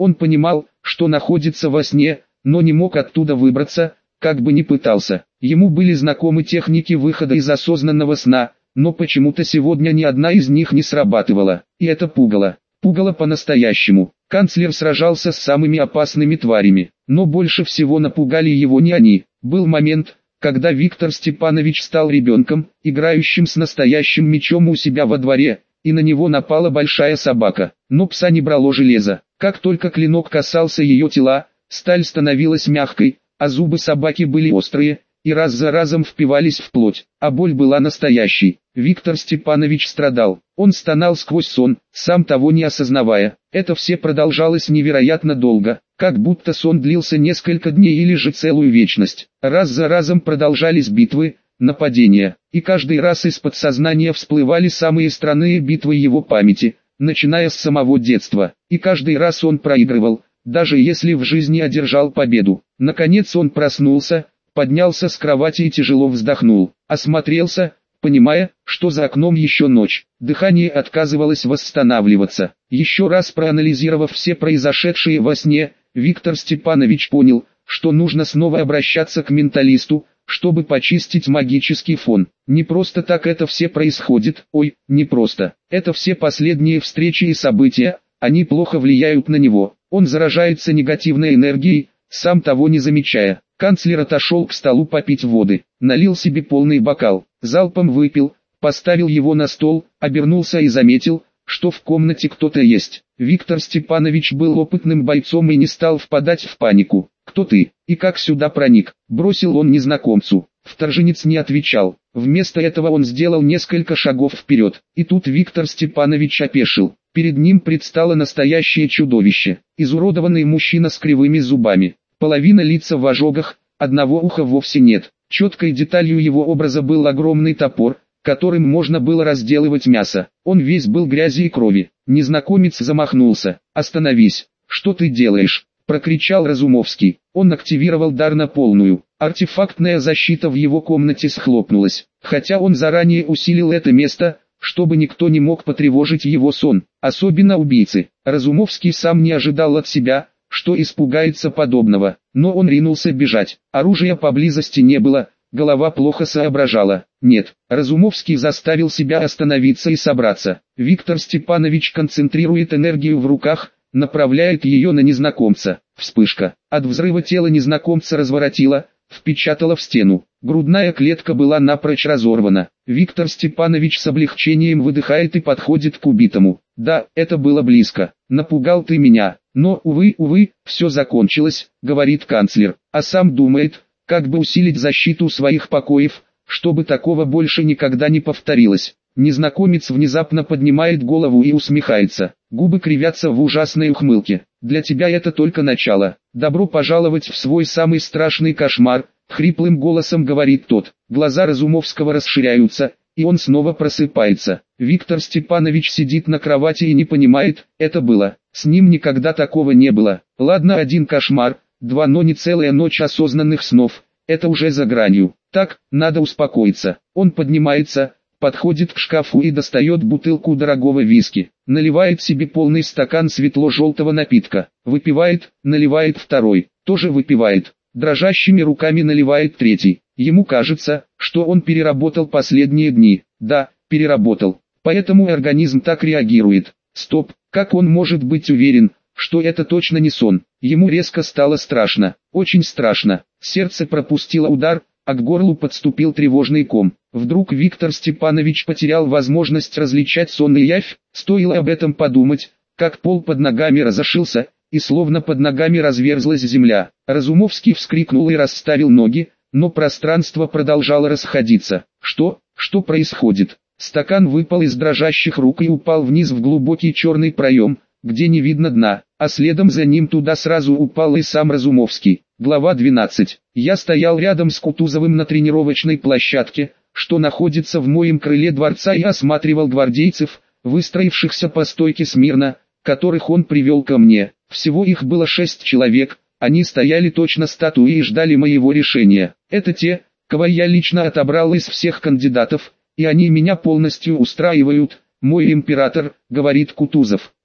Он понимал, что находится во сне, но не мог оттуда выбраться, как бы ни пытался. Ему были знакомы техники выхода из осознанного сна, но почему-то сегодня ни одна из них не срабатывала. И это пугало. Пугало по-настоящему. Канцлер сражался с самыми опасными тварями, но больше всего напугали его не они. Был момент, когда Виктор Степанович стал ребенком, играющим с настоящим мечом у себя во дворе, и на него напала большая собака. Но пса не брало железо. Как только клинок касался ее тела, сталь становилась мягкой, а зубы собаки были острые, и раз за разом впивались в плоть, а боль была настоящей. Виктор Степанович страдал, он стонал сквозь сон, сам того не осознавая. Это все продолжалось невероятно долго, как будто сон длился несколько дней или же целую вечность. Раз за разом продолжались битвы, нападения, и каждый раз из подсознания всплывали самые странные битвы его памяти, начиная с самого детства, и каждый раз он проигрывал, даже если в жизни одержал победу. Наконец он проснулся, поднялся с кровати и тяжело вздохнул, осмотрелся, понимая, что за окном еще ночь. Дыхание отказывалось восстанавливаться. Еще раз проанализировав все произошедшие во сне, Виктор Степанович понял, что нужно снова обращаться к менталисту, чтобы почистить магический фон. Не просто так это все происходит, не просто. Это все последние встречи и события, они плохо влияют на него. Он заражается негативной энергией, сам того не замечая. Канцлер отошел к столу попить воды, налил себе полный бокал, залпом выпил, поставил его на стол, обернулся и заметил, что в комнате кто-то есть. Виктор Степанович был опытным бойцом и не стал впадать в панику. «Кто ты? И как сюда проник?» – бросил он незнакомцу. Вторженец не отвечал. Вместо этого он сделал несколько шагов вперед. И тут Виктор Степанович опешил. Перед ним предстало настоящее чудовище. Изуродованный мужчина с кривыми зубами. Половина лица в ожогах, одного уха вовсе нет. Четкой деталью его образа был огромный топор, которым можно было разделывать мясо. Он весь был грязи и крови. Незнакомец замахнулся. «Остановись! Что ты делаешь?» – прокричал Разумовский. Он активировал дар на полную. Артефактная защита в его комнате схлопнулась. Хотя он заранее усилил это место, чтобы никто не мог потревожить его сон, особенно убийцы. Разумовский сам не ожидал от себя, что испугается подобного, но он ринулся бежать. Оружия поблизости не было, голова плохо соображала. Нет, Разумовский заставил себя остановиться и собраться. Виктор Степанович концентрирует энергию в руках, направляет ее на незнакомца. Вспышка. От взрыва тело незнакомца разворотило, впечатало в стену. Грудная клетка была напрочь разорвана. Виктор Степанович с облегчением выдыхает и подходит к убитому. «Да, это было близко. Напугал ты меня. Но, увы, все закончилось», — говорит канцлер. А сам думает, как бы усилить защиту своих покоев, чтобы такого больше никогда не повторилось. Незнакомец внезапно поднимает голову и усмехается. Губы кривятся в ужасной ухмылке. «Для тебя это только начало. Добро пожаловать в свой самый страшный кошмар», — хриплым голосом говорит тот. Глаза Разумовского расширяются, и он снова просыпается. Виктор Степанович сидит на кровати и не понимает, это было. С ним никогда такого не было. Ладно, один кошмар, два, но не целая ночь осознанных снов. Это уже за гранью. Так, надо успокоиться. Он поднимается, подходит к шкафу и достает бутылку дорогого виски. Наливает себе полный стакан светло-желтого напитка. Выпивает, наливает второй. Тоже выпивает. Дрожащими руками наливает третий. Ему кажется, что он переработал последние дни. Да, переработал. Поэтому организм так реагирует. Стоп, как он может быть уверен, что это точно не сон? Ему резко стало страшно. Очень страшно. Сердце пропустило удар, а к горлу подступил тревожный ком. Вдруг Виктор Степанович потерял возможность различать сон и явь. Стоило об этом подумать, как пол под ногами разошился, и словно под ногами разверзлась земля. Разумовский вскрикнул и расставил ноги, но пространство продолжало расходиться. Что происходит? Стакан выпал из дрожащих рук и упал вниз в глубокий черный проем, где не видно дна, а следом за ним туда сразу упал и сам Разумовский. Глава 12. Я стоял рядом с Кутузовым на тренировочной площадке, что находится в моем крыле дворца, и осматривал гвардейцев, выстроившихся по стойке смирно, которых он привел ко мне. Всего их было 6 человек, они стояли точно статуи и ждали моего решения. Это те, кого я лично отобрал из всех кандидатов, и они меня полностью устраивают, мой император, говорит Кутузов.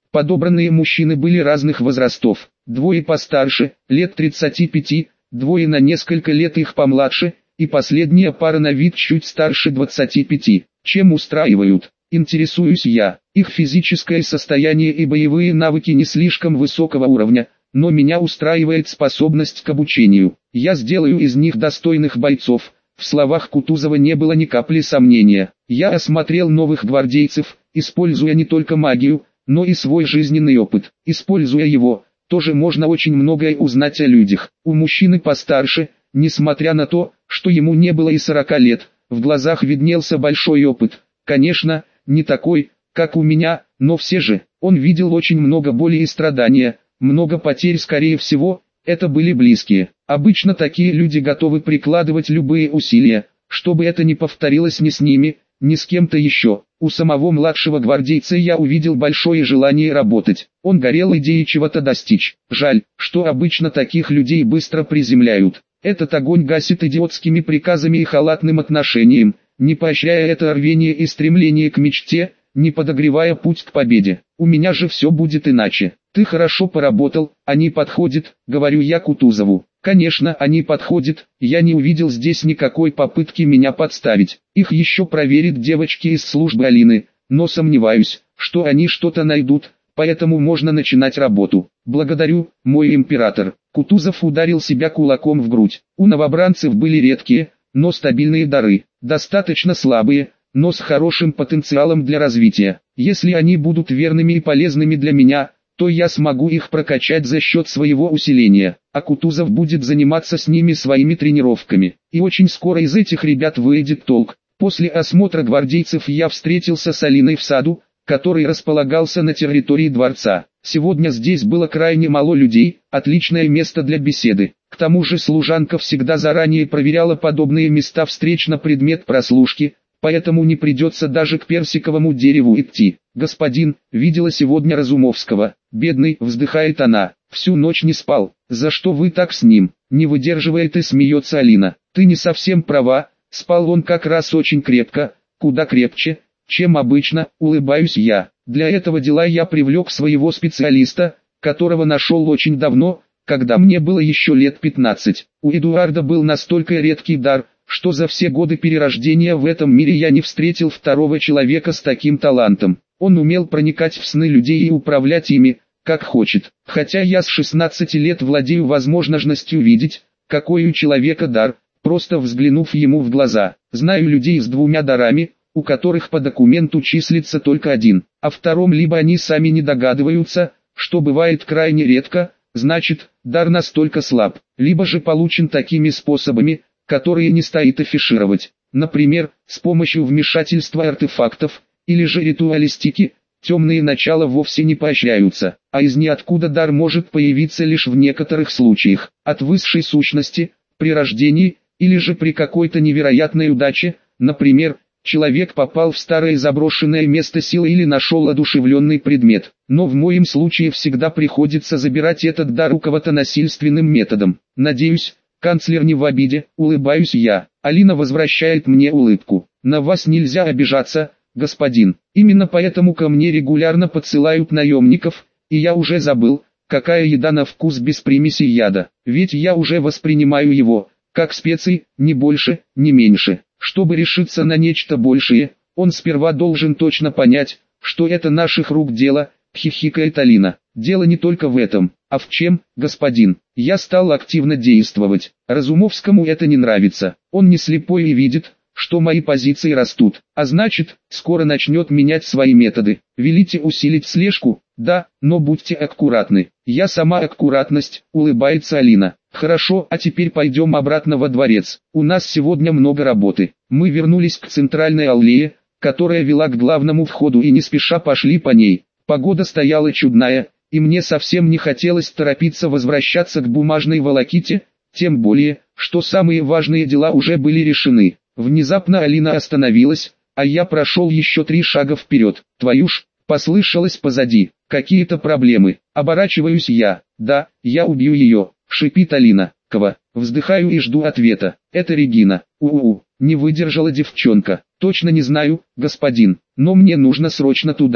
Подобранные мужчины были разных возрастов, двое постарше, лет 35, двое на несколько лет их помладше, и последняя пара на вид чуть старше 25. Чем устраивают? Интересуюсь я. Их физическое состояние и боевые навыки не слишком высокого уровня, но меня устраивает способность к обучению. Я сделаю из них достойных бойцов. В словах Кутузова не было ни капли сомнения. Я осмотрел новых гвардейцев, используя не только магию, но и свой жизненный опыт. Используя его, тоже можно очень многое узнать о людях. У мужчины постарше, несмотря на то, что ему не было и 40 лет, в глазах виднелся большой опыт. Конечно, не такой, как у меня, но все же, он видел очень много боли и страдания, много потерь, скорее всего, это были близкие. Обычно такие люди готовы прикладывать любые усилия, чтобы это не повторилось ни с ними, ни с кем-то еще. У самого младшего гвардейца я увидел большое желание работать. Он горел идеей чего-то достичь. Жаль, что обычно таких людей быстро приземляют. Этот огонь гасит идиотскими приказами и халатным отношением, не поощряя это рвение и стремление к мечте, не подогревая путь к победе. У меня же все будет иначе. Ты хорошо поработал, они подходят, говорю я Кутузову. Конечно, они подходят, я не увидел здесь никакой попытки меня подставить. Их еще проверят девочки из службы Алины, но сомневаюсь, что они что-то найдут, поэтому можно начинать работу. Благодарю, мой император. Кутузов ударил себя кулаком в грудь. У новобранцев были редкие, но стабильные дары, достаточно слабые, но с хорошим потенциалом для развития. Если они будут верными и полезными для меня, то я смогу их прокачать за счет своего усиления, а Кутузов будет заниматься с ними своими тренировками. И очень скоро из этих ребят выйдет толк. После осмотра гвардейцев я встретился с Алиной в саду, который располагался на территории дворца. Сегодня здесь было крайне мало людей, отличное место для беседы. К тому же служанка всегда заранее проверяла подобные места встреч на предмет прослушки, поэтому не придется даже к персиковому дереву идти. Господин, видела сегодня Разумовского, бедный, вздыхает она, всю ночь не спал. За что вы так с ним? Не выдерживает и смеется Алина. Ты не совсем права, спал он как раз очень крепко, куда крепче, чем обычно, улыбаюсь я. Для этого дела я привлек своего специалиста, которого нашел очень давно, когда мне было еще лет 15. У Эдуарда был настолько редкий дар, что за все годы перерождения в этом мире я не встретил второго человека с таким талантом. Он умел проникать в сны людей и управлять ими, как хочет. Хотя я с 16 лет владею возможностью видеть, какой у человека дар, просто взглянув ему в глаза. Знаю людей с двумя дарами, у которых по документу числится только один, а втором либо они сами не догадываются, что бывает крайне редко, значит, дар настолько слаб, либо же получен такими способами, которые не стоит афишировать, например, с помощью вмешательства артефактов, или же ритуалистики. Темные начала вовсе не поощряются, а из ниоткуда дар может появиться лишь в некоторых случаях, от высшей сущности, при рождении, или же при какой-то невероятной удаче, например, человек попал в старое заброшенное место силы или нашел одушевленный предмет, но в моем случае всегда приходится забирать этот дар у кого-то насильственным методом. Надеюсь, канцлер не в обиде, улыбаюсь я. Алина возвращает мне улыбку. На вас нельзя обижаться, господин. Именно поэтому ко мне регулярно подсылают наемников, и я уже забыл, какая еда на вкус без примеси яда. Ведь я уже воспринимаю его, как специи, ни больше, ни меньше. Чтобы решиться на нечто большее, он сперва должен точно понять, что это наших рук дело, хихикает Алина. Дело не только в этом, а в чем, господин. Я стал активно действовать. Разумовскому это не нравится. Он не слепой и видит, что мои позиции растут, а значит, скоро начнет менять свои методы. Велите усилить слежку? Да, но будьте аккуратны. Я сама аккуратность, улыбается Алина. Хорошо, а теперь пойдем обратно во дворец. У нас сегодня много работы. Мы вернулись к центральной аллее, которая вела к главному входу, и не спеша пошли по ней. Погода стояла чудная, и мне совсем не хотелось торопиться возвращаться к бумажной волоките, тем более, что самые важные дела уже были решены. Внезапно Алина остановилась, а я прошел еще 3 шага вперед. Твою ж, послышалось позади, какие-то проблемы. Оборачиваюсь я. Да, я убью ее, шипит Алина. Ква, вздыхаю и жду ответа. Это Регина. Не выдержала девчонка. Точно не знаю, господин, но мне нужно срочно туда.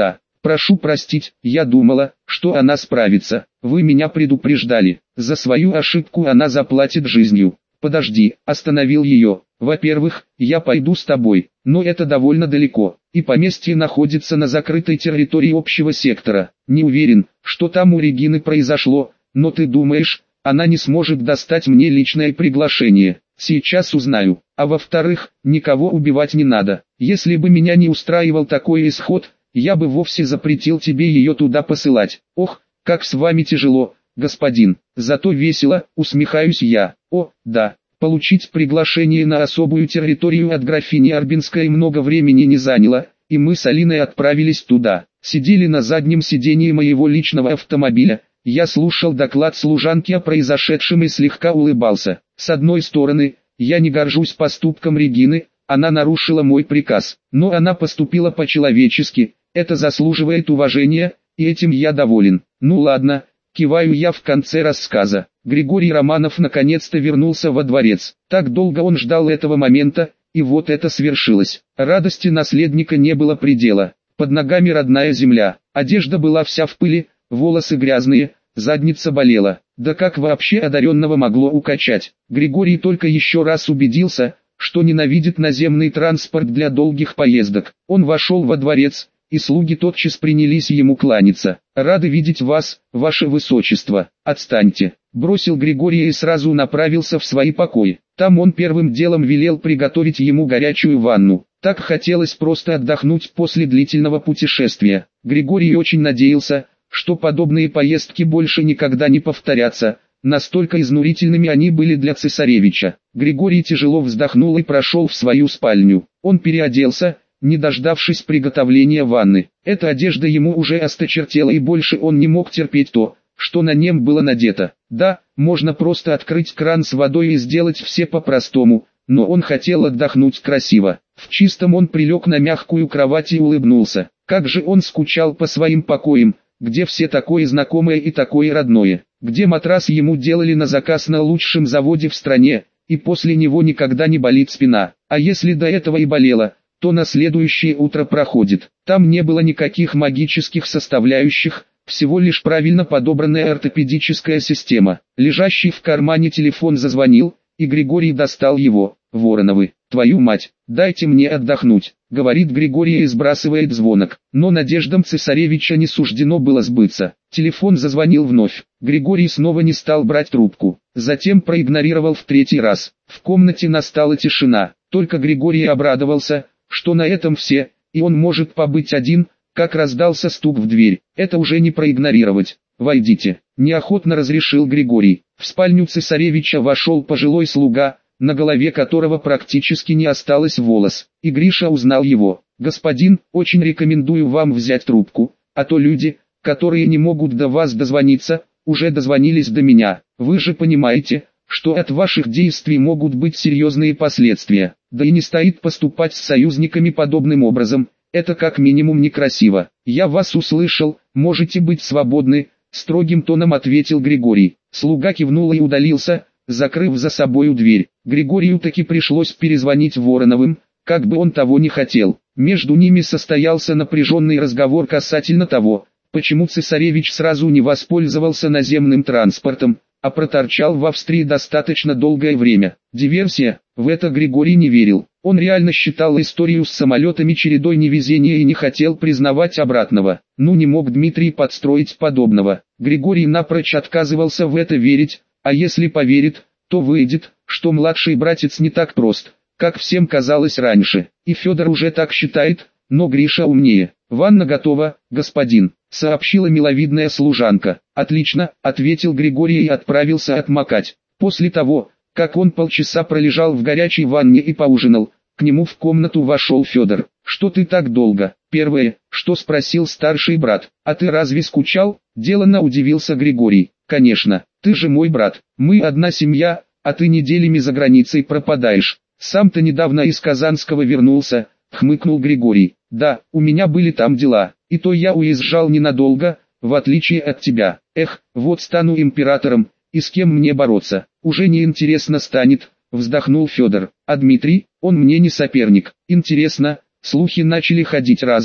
Прошу простить, я думала, что она справится. Вы меня предупреждали. За свою ошибку она заплатит жизнью. Подожди, остановил ее. Во-первых, я пойду с тобой, но это довольно далеко, и поместье находится на закрытой территории общего сектора. Не уверен, что там у Регины произошло, но ты думаешь, она не сможет достать мне личное приглашение? Сейчас узнаю. А во-вторых, никого убивать не надо. Если бы меня не устраивал такой исход, я бы вовсе запретил тебе ее туда посылать. Ох, как с вами тяжело, господин. Зато весело, усмехаюсь я. О, да. Получить приглашение на особую территорию от графини Арбинской много времени не заняло, и мы с Алиной отправились туда. Сидели на заднем сидении моего личного автомобиля. Я слушал доклад служанки о произошедшем и слегка улыбался. С одной стороны, я не горжусь поступком Регины, она нарушила мой приказ, но она поступила по-человечески, это заслуживает уважения, и этим я доволен. Ну ладно, киваю я в конце рассказа. Григорий Романов наконец-то вернулся во дворец. Так долго он ждал этого момента, и вот это свершилось. Радости наследника не было предела. Под ногами родная земля, одежда была вся в пыли, волосы грязные, задница болела. Да как вообще одаренного могло укачать? Григорий только еще раз убедился, что ненавидит наземный транспорт для долгих поездок. Он вошел во дворец, и слуги тотчас принялись ему кланяться. «Рады видеть вас, ваше высочество. Отстаньте», — бросил Григорий и сразу направился в свои покои. Там он первым делом велел приготовить ему горячую ванну. Так хотелось просто отдохнуть после длительного путешествия. Григорий очень надеялся, что подобные поездки больше никогда не повторятся, настолько изнурительными они были для цесаревича. Григорий тяжело вздохнул и прошел в свою спальню. Он переоделся, не дождавшись приготовления ванны. Эта одежда ему уже осточертела, и больше он не мог терпеть то, что на нем было надето. Да, можно просто открыть кран с водой и сделать все по-простому, но он хотел отдохнуть красиво. В чистом он прилег на мягкую кровать и улыбнулся. Как же он скучал по своим покоям, где все такое знакомое и такое родное, где матрас ему делали на заказ на лучшем заводе в стране, и после него никогда не болит спина. А если до этого и болела, то на следующее утро проходит. Там не было никаких магических составляющих, всего лишь правильно подобранная ортопедическая система. Лежащий в кармане телефон зазвонил, и Григорий достал его. «Вороновы, твою мать, дайте мне отдохнуть», — говорит Григорий и сбрасывает звонок. Но надеждам цесаревича не суждено было сбыться. Телефон зазвонил вновь. Григорий снова не стал брать трубку. Затем проигнорировал в третий раз. В комнате настала тишина. Только Григорий обрадовался, что на этом все, и он может побыть один, как раздался стук в дверь. Это уже не проигнорировать. «Войдите», — неохотно разрешил Григорий. В спальню цесаревича вошел пожилой слуга, на голове которого практически не осталось волос, и Гриша узнал его. «Господин, очень рекомендую вам взять трубку, а то люди, которые не могут до вас дозвониться, уже дозвонились до меня. Вы же понимаете, что от ваших действий могут быть серьезные последствия. Да и не стоит поступать с союзниками подобным образом, это как минимум некрасиво. Я вас услышал, можете быть свободны», — строгим тоном ответил Григорий. Слуга кивнул и удалился, закрыв за собою дверь. Григорию таки пришлось перезвонить Вороновым, как бы он того не хотел. Между ними состоялся напряженный разговор касательно того, почему цесаревич сразу не воспользовался наземным транспортом, а проторчал в Австрии достаточно долгое время. Диверсия, в это Григорий не верил. Он реально считал историю с самолетами чередой невезения и не хотел признавать обратного. Ну не мог Дмитрий подстроить подобного. Григорий напрочь отказывался в это верить, а если поверит, то выйдет, что младший братец не так прост, как всем казалось раньше. И Федор уже так считает, но Гриша умнее. «Ванна готова, господин», — сообщила миловидная служанка. «Отлично», — ответил Григорий и отправился отмокать. После того, как он полчаса пролежал в горячей ванне и поужинал, к нему в комнату вошел Федор. «Что ты так долго?» Первое, что спросил старший брат. «А ты разве скучал?» Деланно удивился Григорий. «Конечно, ты же мой брат, мы одна семья, а ты неделями за границей пропадаешь. Сам-то недавно из Казанского вернулся», — хмыкнул Григорий. «Да, у меня были там дела, и то я уезжал ненадолго, в отличие от тебя. Эх, вот стану императором, и с кем мне бороться, уже не интересно станет», — вздохнул Федор. «А Дмитрий, он мне не соперник. Интересно, слухи начали ходить разные,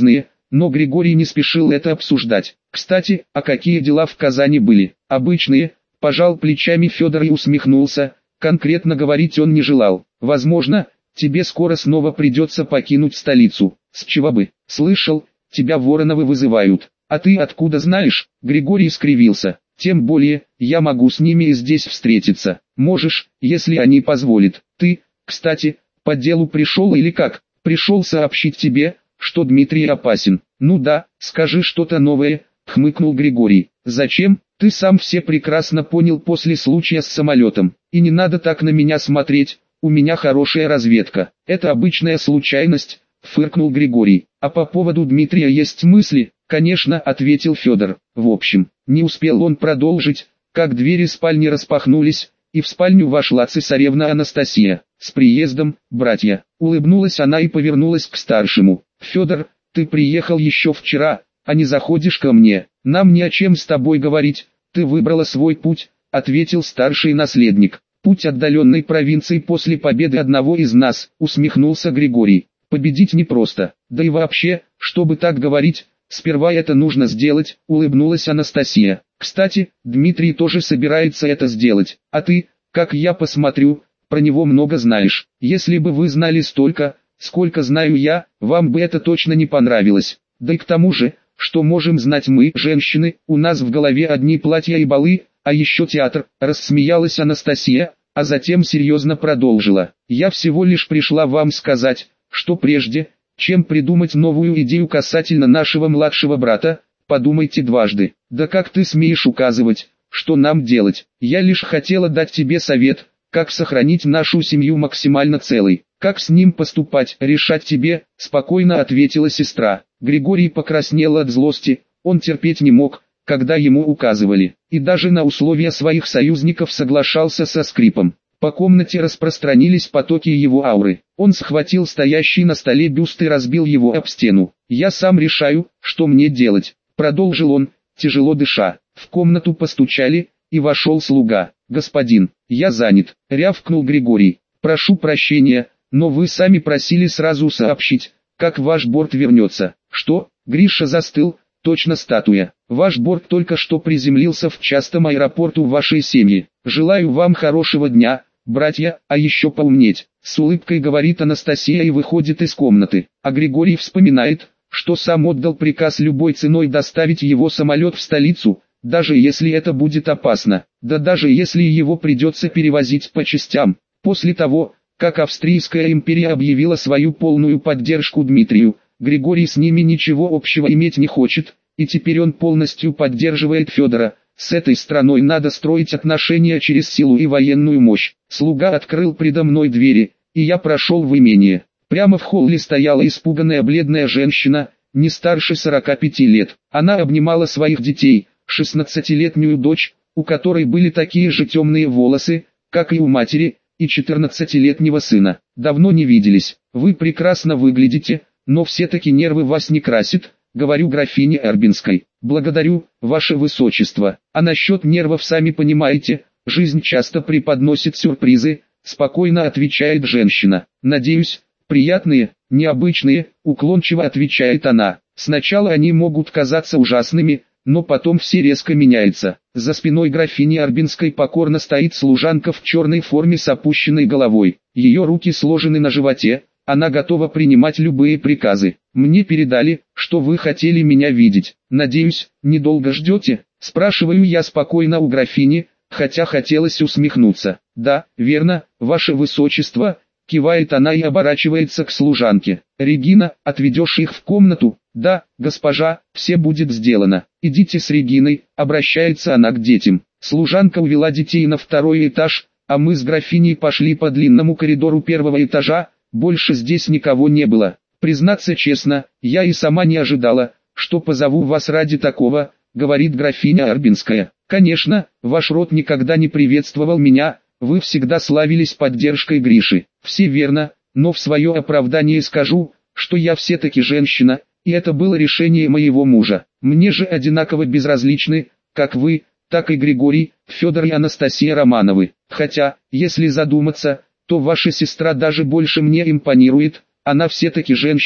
но Григорий не спешил это обсуждать. Кстати, а какие дела в Казани были? Обычные, пожал плечами Федор и усмехнулся, конкретно говорить он не желал. Возможно, тебе скоро снова придется покинуть столицу. С чего бы? Слышал, тебя Вороновы вызывают. А ты откуда знаешь? Григорий скривился. Тем более, я могу с ними и здесь встретиться. Можешь, если они позволят. Ты, кстати, по делу пришел или как? Пришел сообщить тебе, что Дмитрий опасен. Ну да, скажи что-то новое, хмыкнул Григорий. Зачем? Ты сам все прекрасно понял после случая с самолетом. И не надо так на меня смотреть, у меня хорошая разведка. Это обычная случайность, фыркнул Григорий. А по поводу Дмитрия есть мысли? Конечно, ответил Федор. В общем, не успел он продолжить, как двери спальни распахнулись, и в спальню вошла цесаревна Анастасия. С приездом, братья. Улыбнулась она и повернулась к старшему. Федор, ты приехал еще вчера, а не заходишь ко мне. Нам не о чем с тобой говорить, ты выбрала свой путь, ответил старший наследник. Путь отдаленной провинции после победы одного из нас, усмехнулся Григорий. Победить непросто, да и вообще, чтобы так говорить, сперва это нужно сделать, улыбнулась Анастасия. Кстати, Дмитрий тоже собирается это сделать, а ты, как я посмотрю, про него много знаешь. Если бы вы знали столько, сколько знаю я, вам бы это точно не понравилось. Да и к тому же, что можем знать мы, женщины, у нас в голове одни платья и балы, а еще театр, рассмеялась Анастасия, а затем серьезно продолжила. Я всего лишь пришла вам сказать, что прежде, чем придумать новую идею касательно нашего младшего брата, подумайте дважды. Да как ты смеешь указывать, что нам делать? Я лишь хотела дать тебе совет, как сохранить нашу семью максимально целой. Как с ним поступать, решать тебе, спокойно ответила сестра. Григорий покраснел от злости, он терпеть не мог, когда ему указывали, и даже на условия своих союзников соглашался со скрипом. По комнате распространились потоки его ауры. Он схватил стоящий на столе бюст и разбил его об стену. «Я сам решаю, что мне делать», — продолжил он, тяжело дыша. В комнату постучали, и вошел слуга. «Господин, я занят», — рявкнул Григорий. «Прошу прощения, но вы сами просили сразу сообщить, как ваш борт вернется». «Что?» — Гриша застыл, точно статуя. «Ваш борт только что приземлился в частном аэропорту вашей семьи. Желаю вам хорошего дня, братья, а еще поумнеть», — с улыбкой говорит Анастасия и выходит из комнаты. А Григорий вспоминает, что сам отдал приказ любой ценой доставить его самолет в столицу, даже если это будет опасно, да даже если его придется перевозить по частям. После того, как Австрийская империя объявила свою полную поддержку Дмитрию, Григорий с ними ничего общего иметь не хочет, и теперь он полностью поддерживает Федора. С этой страной надо строить отношения через силу и военную мощь. Слуга открыл предо мной двери, и я прошел в имение. Прямо в холле стояла испуганная бледная женщина, не старше 45 лет. Она обнимала своих детей, 16-летнюю дочь, у которой были такие же темные волосы, как и у матери, и 14-летнего сына. «Давно не виделись, вы прекрасно выглядите, но все-таки нервы вас не красят», — говорю графине Эрбинской. «Благодарю, ваше высочество. А насчет нервов сами понимаете, жизнь часто преподносит сюрпризы», — спокойно отвечает женщина. «Надеюсь, приятные, необычные», — уклончиво отвечает она. «Сначала они могут казаться ужасными, но потом все резко меняется». За спиной графини Арбинской покорно стоит служанка в черной форме с опущенной головой. Ее руки сложены на животе, она готова принимать любые приказы. «Мне передали, что вы хотели меня видеть. Надеюсь, недолго ждете?» Спрашиваю я спокойно у графини, хотя хотелось усмехнуться. «Да, верно, ваше высочество», — кивает она и оборачивается к служанке. «Регина, отведешь их в комнату?» «Да, госпожа, все будет сделано. Идите с Региной», — обращается она к детям. Служанка увела детей на второй этаж, а мы с графиней пошли по длинному коридору первого этажа. Больше здесь никого не было. «Признаться честно, я и сама не ожидала, что позову вас ради такого», — говорит графиня Арбинская. «Конечно, ваш род никогда не приветствовал меня, вы всегда славились поддержкой Гриши». «Все верно, но в свое оправдание скажу, что я все-таки женщина, и это было решение моего мужа. Мне же одинаково безразличны, как вы, так и Григорий, Федор и Анастасия Романовы. Хотя, если задуматься, то ваша сестра даже больше мне импонирует, она все-таки женщина,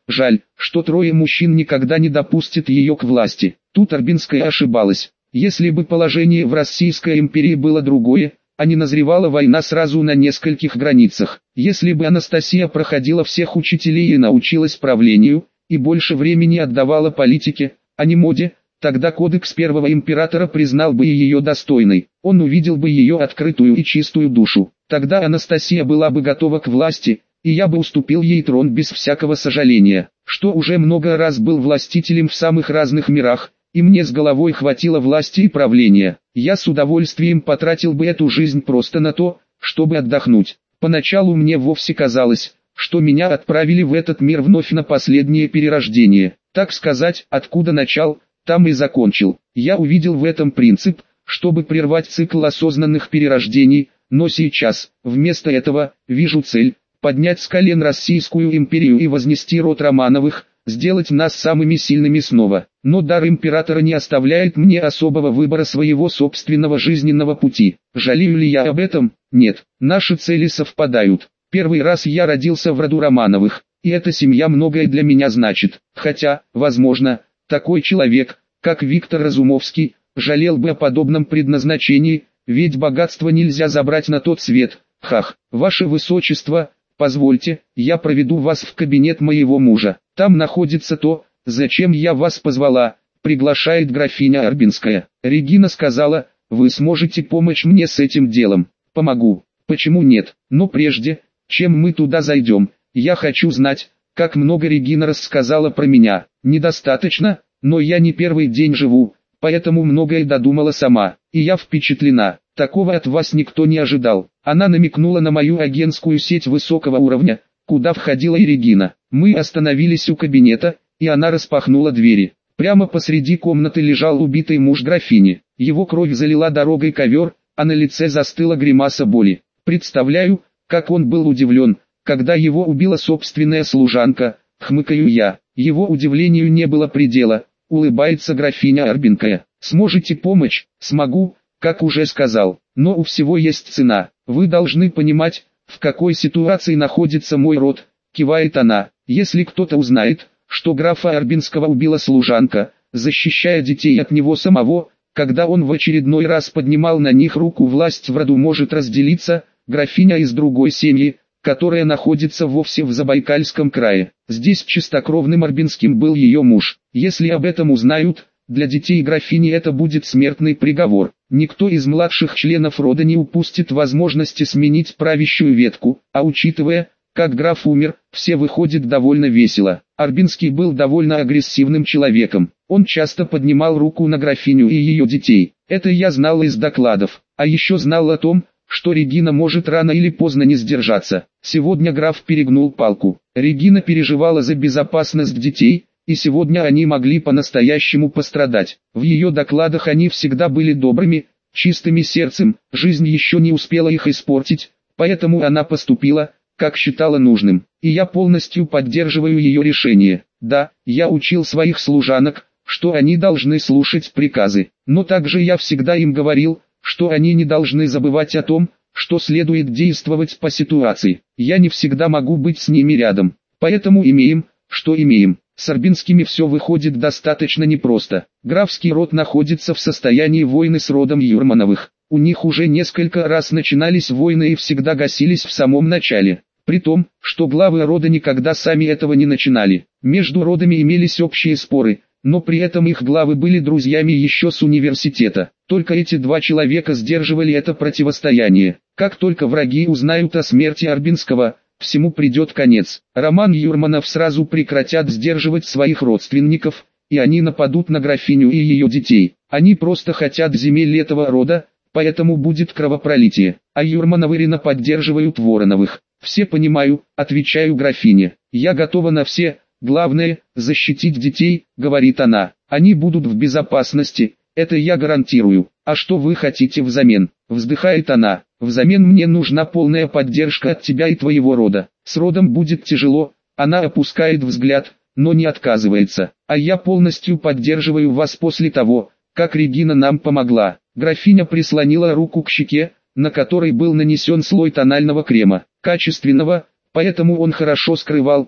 Жаль, что трое мужчин никогда не допустят ее к власти. Тут Арбинская ошибалась. Если бы положение в Российской империи было другое, а не назревала война сразу на нескольких границах. Если бы Анастасия проходила всех учителей и научилась правлению, и больше времени отдавала политике, а не моде, тогда кодекс первого императора признал бы ее достойной. Он увидел бы ее открытую и чистую душу. Тогда Анастасия была бы готова к власти, и я бы уступил ей трон без всякого сожаления, что уже много раз был властителем в самых разных мирах, и мне с головой хватило власти и правления. Я с удовольствием потратил бы эту жизнь просто на то, чтобы отдохнуть. Поначалу мне вовсе казалось, что меня отправили в этот мир вновь на последнее перерождение. Так сказать, откуда начал, там и закончил. Я увидел в этом принцип, чтобы прервать цикл осознанных перерождений, но сейчас, вместо этого, вижу цель – поднять с колен Российскую империю и вознести род Романовых, сделать нас самыми сильными снова. Но дар императора не оставляет мне особого выбора своего собственного жизненного пути. Жалею ли я об этом? Нет. Наши цели совпадают. Первый раз я родился в роду Романовых, и эта семья многое для меня значит. Хотя, возможно, такой человек, как Виктор Разумовский, жалел бы о подобном предназначении, ведь богатство нельзя забрать на тот свет. Хах, ваше высочество, позвольте, я проведу вас в кабинет моего мужа. Там находится то, зачем я вас позвала, приглашает графиня Арбинская. Регина сказала, вы сможете помочь мне с этим делом. Помогу. Почему нет? Но прежде, чем мы туда зайдем, я хочу знать, как много Регина рассказала про меня. Недостаточно, но я не первый день живу, поэтому многое додумала сама, и я впечатлена. Такого от вас никто не ожидал. Она намекнула на мою агентскую сеть высокого уровня, куда входила и Регина. Мы остановились у кабинета, и она распахнула двери. Прямо посреди комнаты лежал убитый муж графини. Его кровь залила дорогой ковер, а на лице застыла гримаса боли. Представляю, как он был удивлен, когда его убила собственная служанка, хмыкаю я. Его удивлению не было предела, улыбается графиня Арбинская. Сможете помочь? Смогу, как уже сказал, но у всего есть цена. Вы должны понимать, в какой ситуации находится мой род, кивает она. Если кто-то узнает, что графа Арбинского убила служанка, защищая детей от него самого, когда он в очередной раз поднимал на них руку, власть в роду может разделиться, графиня из другой семьи, которая находится вовсе в Забайкальском крае. Здесь чистокровным Арбинским был ее муж. Если об этом узнают, для детей графини это будет смертный приговор. Никто из младших членов рода не упустит возможности сменить правящую ветку, а учитывая, как граф умер, все выходит довольно весело. Арбинский был довольно агрессивным человеком. Он часто поднимал руку на графиню и ее детей. Это я знал из докладов. А еще знал о том, что Регина может рано или поздно не сдержаться. Сегодня граф перегнул палку. Регина переживала за безопасность детей, и сегодня они могли по-настоящему пострадать. В ее докладах они всегда были добрыми, чистыми сердцем, жизнь еще не успела их испортить, поэтому она поступила, как считала нужным. И я полностью поддерживаю ее решение. Да, я учил своих служанок, что они должны слушать приказы, но также я всегда им говорил, что они не должны забывать о том, что следует действовать по ситуации. Я не всегда могу быть с ними рядом, поэтому имеем, что имеем. С Арбинскими все выходит достаточно непросто. Графский род находится в состоянии войны с родом Юрмановых. У них уже несколько раз начинались войны и всегда гасились в самом начале. При том, что главы рода никогда сами этого не начинали. Между родами имелись общие споры, но при этом их главы были друзьями еще с университета. Только эти два человека сдерживали это противостояние. Как только враги узнают о смерти Арбинского, всему придет конец. Роман Юрманов сразу прекратят сдерживать своих родственников, и они нападут на графиню и ее детей. Они просто хотят земель этого рода, поэтому будет кровопролитие. А Юрмановы рьяно поддерживают Вороновых. Все понимаю, отвечаю графине. Я готова на все, главное, защитить детей, говорит она. Они будут в безопасности, это я гарантирую. А что вы хотите взамен? Вздыхает она. Взамен мне нужна полная поддержка от тебя и твоего рода. С родом будет тяжело, она опускает взгляд, но не отказывается. А я полностью поддерживаю вас после того, как Регина нам помогла. Графиня прислонила руку к щеке, на которой был нанесен слой тонального крема, качественного, поэтому он хорошо скрывал то,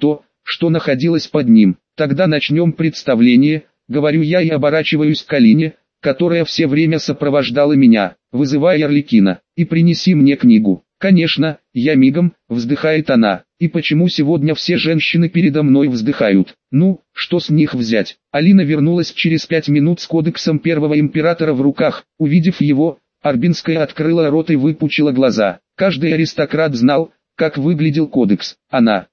что находилось под ним. Тогда начнем представление, говорю я и оборачиваюсь к Алине, которая все время сопровождала меня, вызывая Арлекина, и принеси мне книгу. Конечно, я мигом, вздыхает она. И почему сегодня все женщины передо мной вздыхают? Ну, что с них взять? Алина вернулась через 5 минут с кодексом первого императора в руках. Увидев его, Арбинская открыла рот и выпучила глаза. Каждый аристократ знал, как выглядел кодекс. Она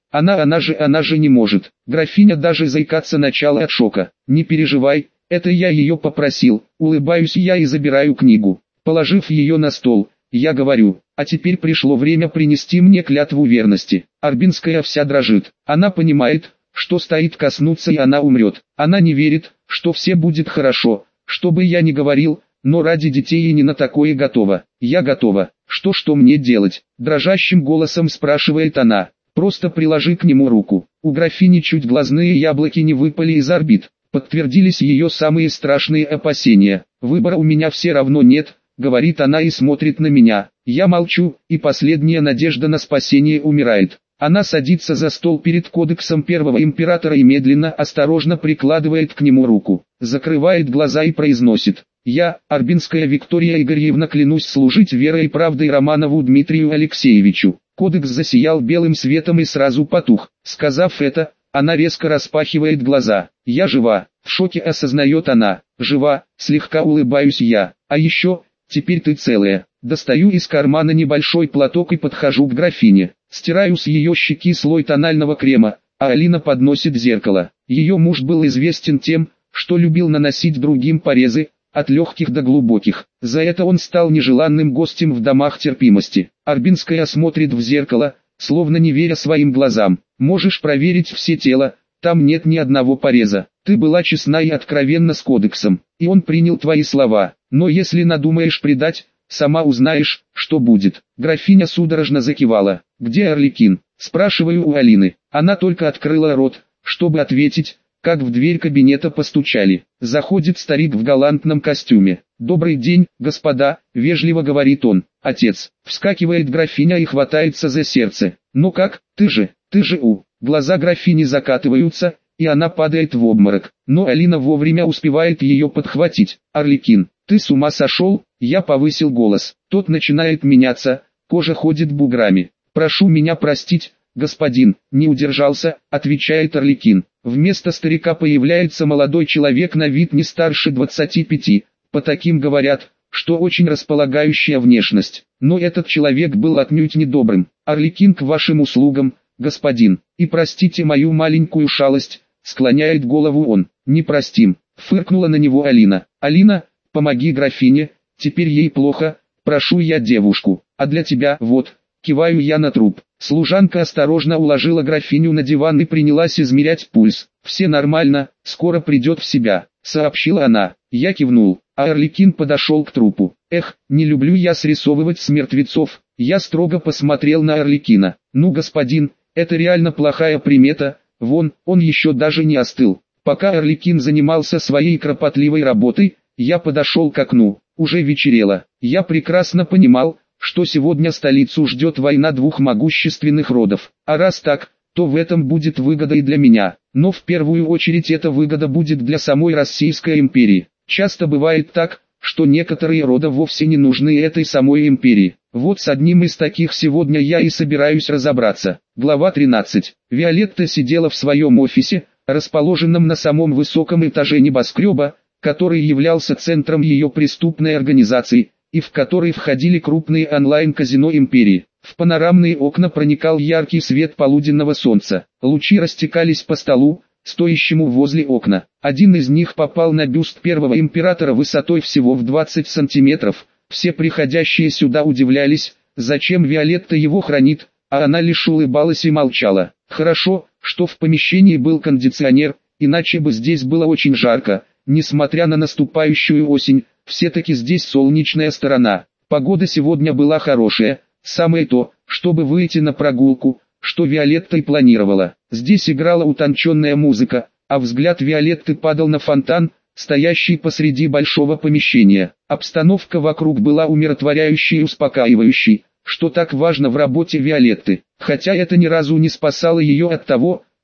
же не может. Графиня даже заикаться начала от шока. Не переживай, это я ее попросил. Улыбаюсь я и забираю книгу. Положив ее на стол, я говорю, а теперь пришло время принести мне клятву верности. Арбинская вся дрожит. Она понимает, что стоит коснуться и она умрет. Она не верит, что все будет хорошо. Что бы я ни говорил, но ради детей и не на такое готова. Я готова. Что мне делать? Дрожащим голосом спрашивает она. Просто приложи к нему руку. У графини чуть глазные яблоки не выпали из орбит. Подтвердились ее самые страшные опасения. Выбора у меня все равно нет, говорит она и смотрит на меня. Я молчу, и последняя надежда на спасение умирает. Она садится за стол перед кодексом первого императора и медленно, осторожно прикладывает к нему руку. Закрывает глаза и произносит. Я, Арбинская Виктория Игоревна, клянусь служить верой и правдой Романову Дмитрию Алексеевичу. Кодекс засиял белым светом и сразу потух. Сказав это, она резко распахивает глаза. Я жива, в шоке осознает она. Жива, слегка улыбаюсь я. А еще, теперь ты целая. Достаю из кармана небольшой платок и подхожу к графине. Стираю с ее щеки слой тонального крема, а Алина подносит зеркало. Ее муж был известен тем, что любил наносить другим порезы, от легких до глубоких. За это он стал нежеланным гостем в домах терпимости. Арбинская смотрит в зеркало, словно не веря своим глазам. Можешь проверить все тело, там нет ни одного пореза. Ты была честна и откровенна с кодексом, и он принял твои слова. Но если надумаешь предать, сама узнаешь, что будет. Графиня судорожно закивала. Где Арлекин? Спрашиваю у Алины. Она только открыла рот, чтобы ответить, как в дверь кабинета постучали. Заходит старик в галантном костюме. «Добрый день, господа», — вежливо говорит он. «Отец». Вскакивает графиня и хватается за сердце. «Ну как, ты же Глаза графини закатываются, и она падает в обморок. Но Алина вовремя успевает ее подхватить. «Арлекин, ты с ума сошел?» Я повысил голос. Тот начинает меняться, кожа ходит буграми. «Прошу меня простить, господин», — не удержался, отвечает Арлекин. Вместо старика появляется молодой человек на вид не старше 25, по таким говорят, что очень располагающая внешность. Но этот человек был отнюдь недобрым. «Арлекин к вашим услугам, господин, и простите мою маленькую шалость», — склоняет голову он. «Не простим», — фыркнула на него Алина. «Алина, помоги графине, теперь ей плохо, прошу я девушку, а для тебя вот». Киваю я на труп. Служанка осторожно уложила графиню на диван и принялась измерять пульс. «Все нормально, скоро придет в себя», — сообщила она. Я кивнул, а Арлекин подошел к трупу. «Эх, не люблю я срисовывать с мертвецов». Я строго посмотрел на Арлекина. «Ну, господин, это реально плохая примета, вон, он еще даже не остыл». Пока Арлекин занимался своей кропотливой работой, я подошел к окну. Уже вечерело. Я прекрасно понимал, что сегодня столицу ждет война двух могущественных родов. А раз так, то в этом будет выгода и для меня. Но в первую очередь эта выгода будет для самой Российской империи. Часто бывает так, что некоторые рода вовсе не нужны этой самой империи. Вот с одним из таких сегодня я и собираюсь разобраться. Глава 13. Виолетта сидела в своем офисе, расположенном на самом высоком этаже небоскреба, который являлся центром ее преступной организации, и в который входили крупные онлайн-казино империи. В панорамные окна проникал яркий свет полуденного солнца. Лучи растекались по столу, стоящему возле окна. Один из них попал на бюст первого императора высотой всего в 20 сантиметров. Все приходящие сюда удивлялись, зачем Виолетта его хранит, а она лишь улыбалась и молчала. Хорошо, что в помещении был кондиционер, иначе бы здесь было очень жарко. Несмотря на наступающую осень, все-таки здесь солнечная сторона. Погода сегодня была хорошая, самое то, чтобы выйти на прогулку, что Виолетта и планировала. Здесь играла утонченная музыка, а взгляд Виолетты падал на фонтан, стоящий посреди большого помещения. Обстановка вокруг была умиротворяющей и успокаивающей, что так важно в работе Виолетты. Хотя это ни разу не спасало ее от того,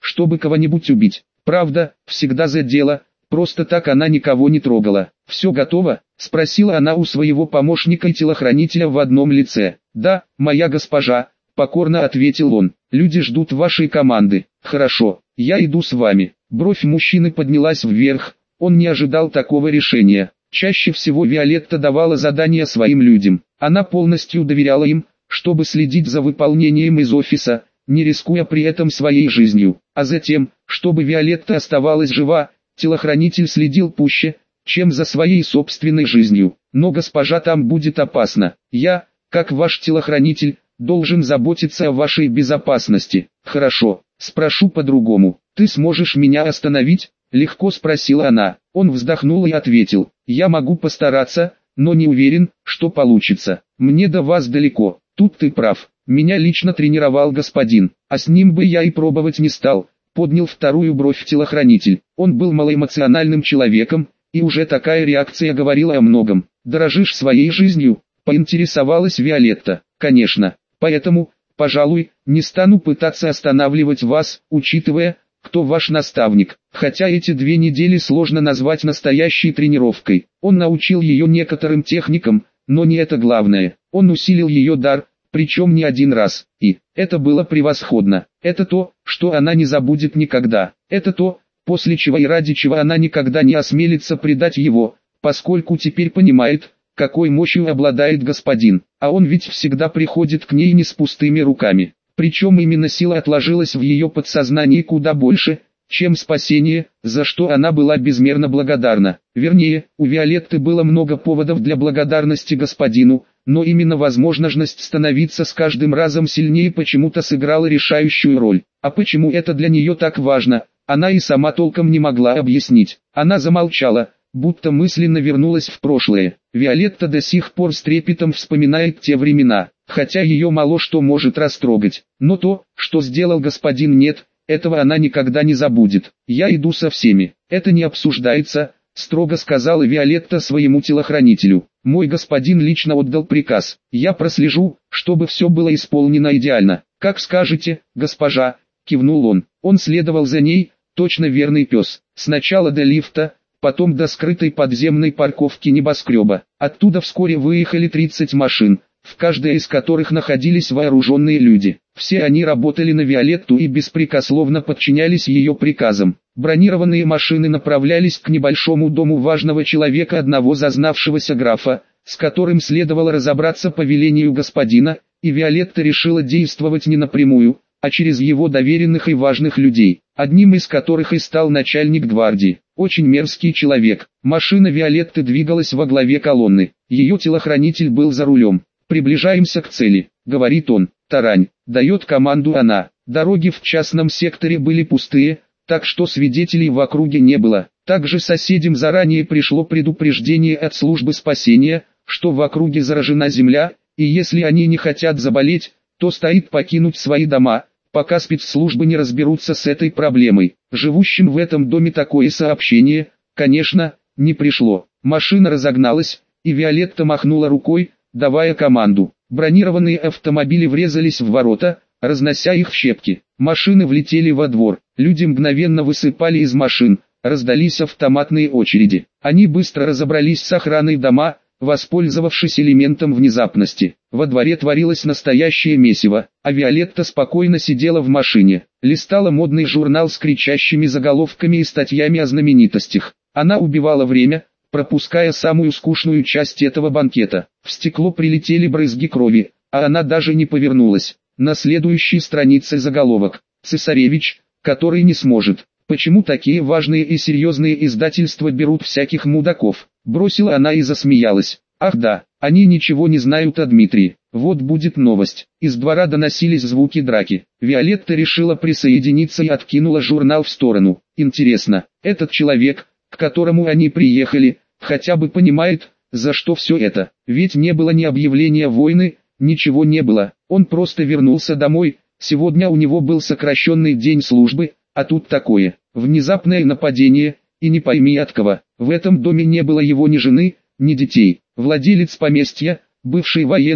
чтобы кого-нибудь убить. Правда, всегда за дело, просто так она никого не трогала. «Все готово?» – спросила она у своего помощника и телохранителя в одном лице. «Да, моя госпожа», – покорно ответил он. «Люди ждут вашей команды». «Хорошо, я иду с вами». Бровь мужчины поднялась вверх, он не ожидал такого решения. Чаще всего Виолетта давала задания своим людям. Она полностью доверяла им, чтобы следить за выполнением из офиса, не рискуя при этом своей жизнью. А затем, чтобы Виолетта оставалась жива, телохранитель следил пуще, чем за своей собственной жизнью. «Но госпожа, там будет опасно. Я, как ваш телохранитель, должен заботиться о вашей безопасности». «Хорошо, спрошу по-другому. Ты сможешь меня остановить?» — легко спросила она. Он вздохнул и ответил: «Я могу постараться, но не уверен, что получится. Мне до вас далеко». «Тут ты прав. Меня лично тренировал господин, а с ним бы я и пробовать не стал», — поднял вторую бровь телохранитель. Он был малоэмоциональным человеком, и уже такая реакция говорила о многом. «Дорожишь своей жизнью?» — поинтересовалась Виолетта. «Конечно. Поэтому, пожалуй, не стану пытаться останавливать вас, учитывая, кто ваш наставник. Хотя эти 2 недели сложно назвать настоящей тренировкой. Он научил ее некоторым техникам, но не это главное. Он усилил ее дар, причем не один раз. И это было превосходно. Это то, что она не забудет никогда. Это то, после чего и ради чего она никогда не осмелится предать его, поскольку теперь понимает, какой мощью обладает господин. А он ведь всегда приходит к ней не с пустыми руками. Причем именно сила отложилась в ее подсознании куда больше, чем спасение, за что она была безмерно благодарна. Вернее, у Виолетты было много поводов для благодарности господину, но именно возможность становиться с каждым разом сильнее почему-то сыграла решающую роль. А почему это для нее так важно, она и сама толком не могла объяснить. Она замолчала, будто мысленно вернулась в прошлое. Виолетта до сих пор с трепетом вспоминает те времена, хотя ее мало что может растрогать. Но то, что сделал господин, нет, этого она никогда не забудет. «Я иду со всеми. Это не обсуждается», — строго сказала Виолетта своему телохранителю. «Мой господин лично отдал приказ. Я прослежу, чтобы все было исполнено идеально». «Как скажете, госпожа», — кивнул он. Он следовал за ней, точно верный пес. Сначала до лифта, потом до скрытой подземной парковки небоскреба. Оттуда вскоре выехали 30 машин, в каждой из которых находились вооруженные люди. Все они работали на Виолетту и беспрекословно подчинялись ее приказам. Бронированные машины направлялись к небольшому дому важного человека, одного зазнавшегося графа, с которым следовало разобраться по велению господина, и Виолетта решила действовать не напрямую, а через его доверенных и важных людей, одним из которых и стал начальник гвардии. Очень мерзкий человек. Машина Виолетты двигалась во главе колонны. Ее телохранитель был за рулем. «Приближаемся к цели», — говорит он. «Тарань», — дает команду она. Дороги в частном секторе были пустые, так что свидетелей в округе не было. Также соседям заранее пришло предупреждение от службы спасения, что в округе заражена земля, и если они не хотят заболеть, то стоит покинуть свои дома, пока спецслужбы не разберутся с этой проблемой. Живущим в этом доме такое сообщение, конечно, не пришло. Машина разогналась, и Виолетта махнула рукой, давая команду. Бронированные автомобили врезались в ворота, разнося их в щепки. Машины влетели во двор. Люди мгновенно высыпали из машин, раздались автоматные очереди. Они быстро разобрались с охраной дома, воспользовавшись элементом внезапности. Во дворе творилось настоящее месиво, а Виолетта спокойно сидела в машине, листала модный журнал с кричащими заголовками и статьями о знаменитостях. Она убивала время, пропуская самую скучную часть этого банкета. В стекло прилетели брызги крови, а она даже не повернулась. На следующей странице заголовок: «Цесаревич, который не сможет». Почему такие важные и серьезные издательства берут всяких мудаков? Бросила она и засмеялась. Ах да, они ничего не знают о Дмитрии. Вот будет новость. Из двора доносились звуки драки. Виолетта решила присоединиться и откинула журнал в сторону. Интересно, этот человек, к которому они приехали, хотя бы понимает, за что все это. Ведь не было ни объявления войны, ничего не было. Он просто вернулся домой, сегодня у него был сокращенный день службы, а тут такое, внезапное нападение, и не пойми от кого. В этом доме не было его ни жены, ни детей. Владелец поместья, бывший военный,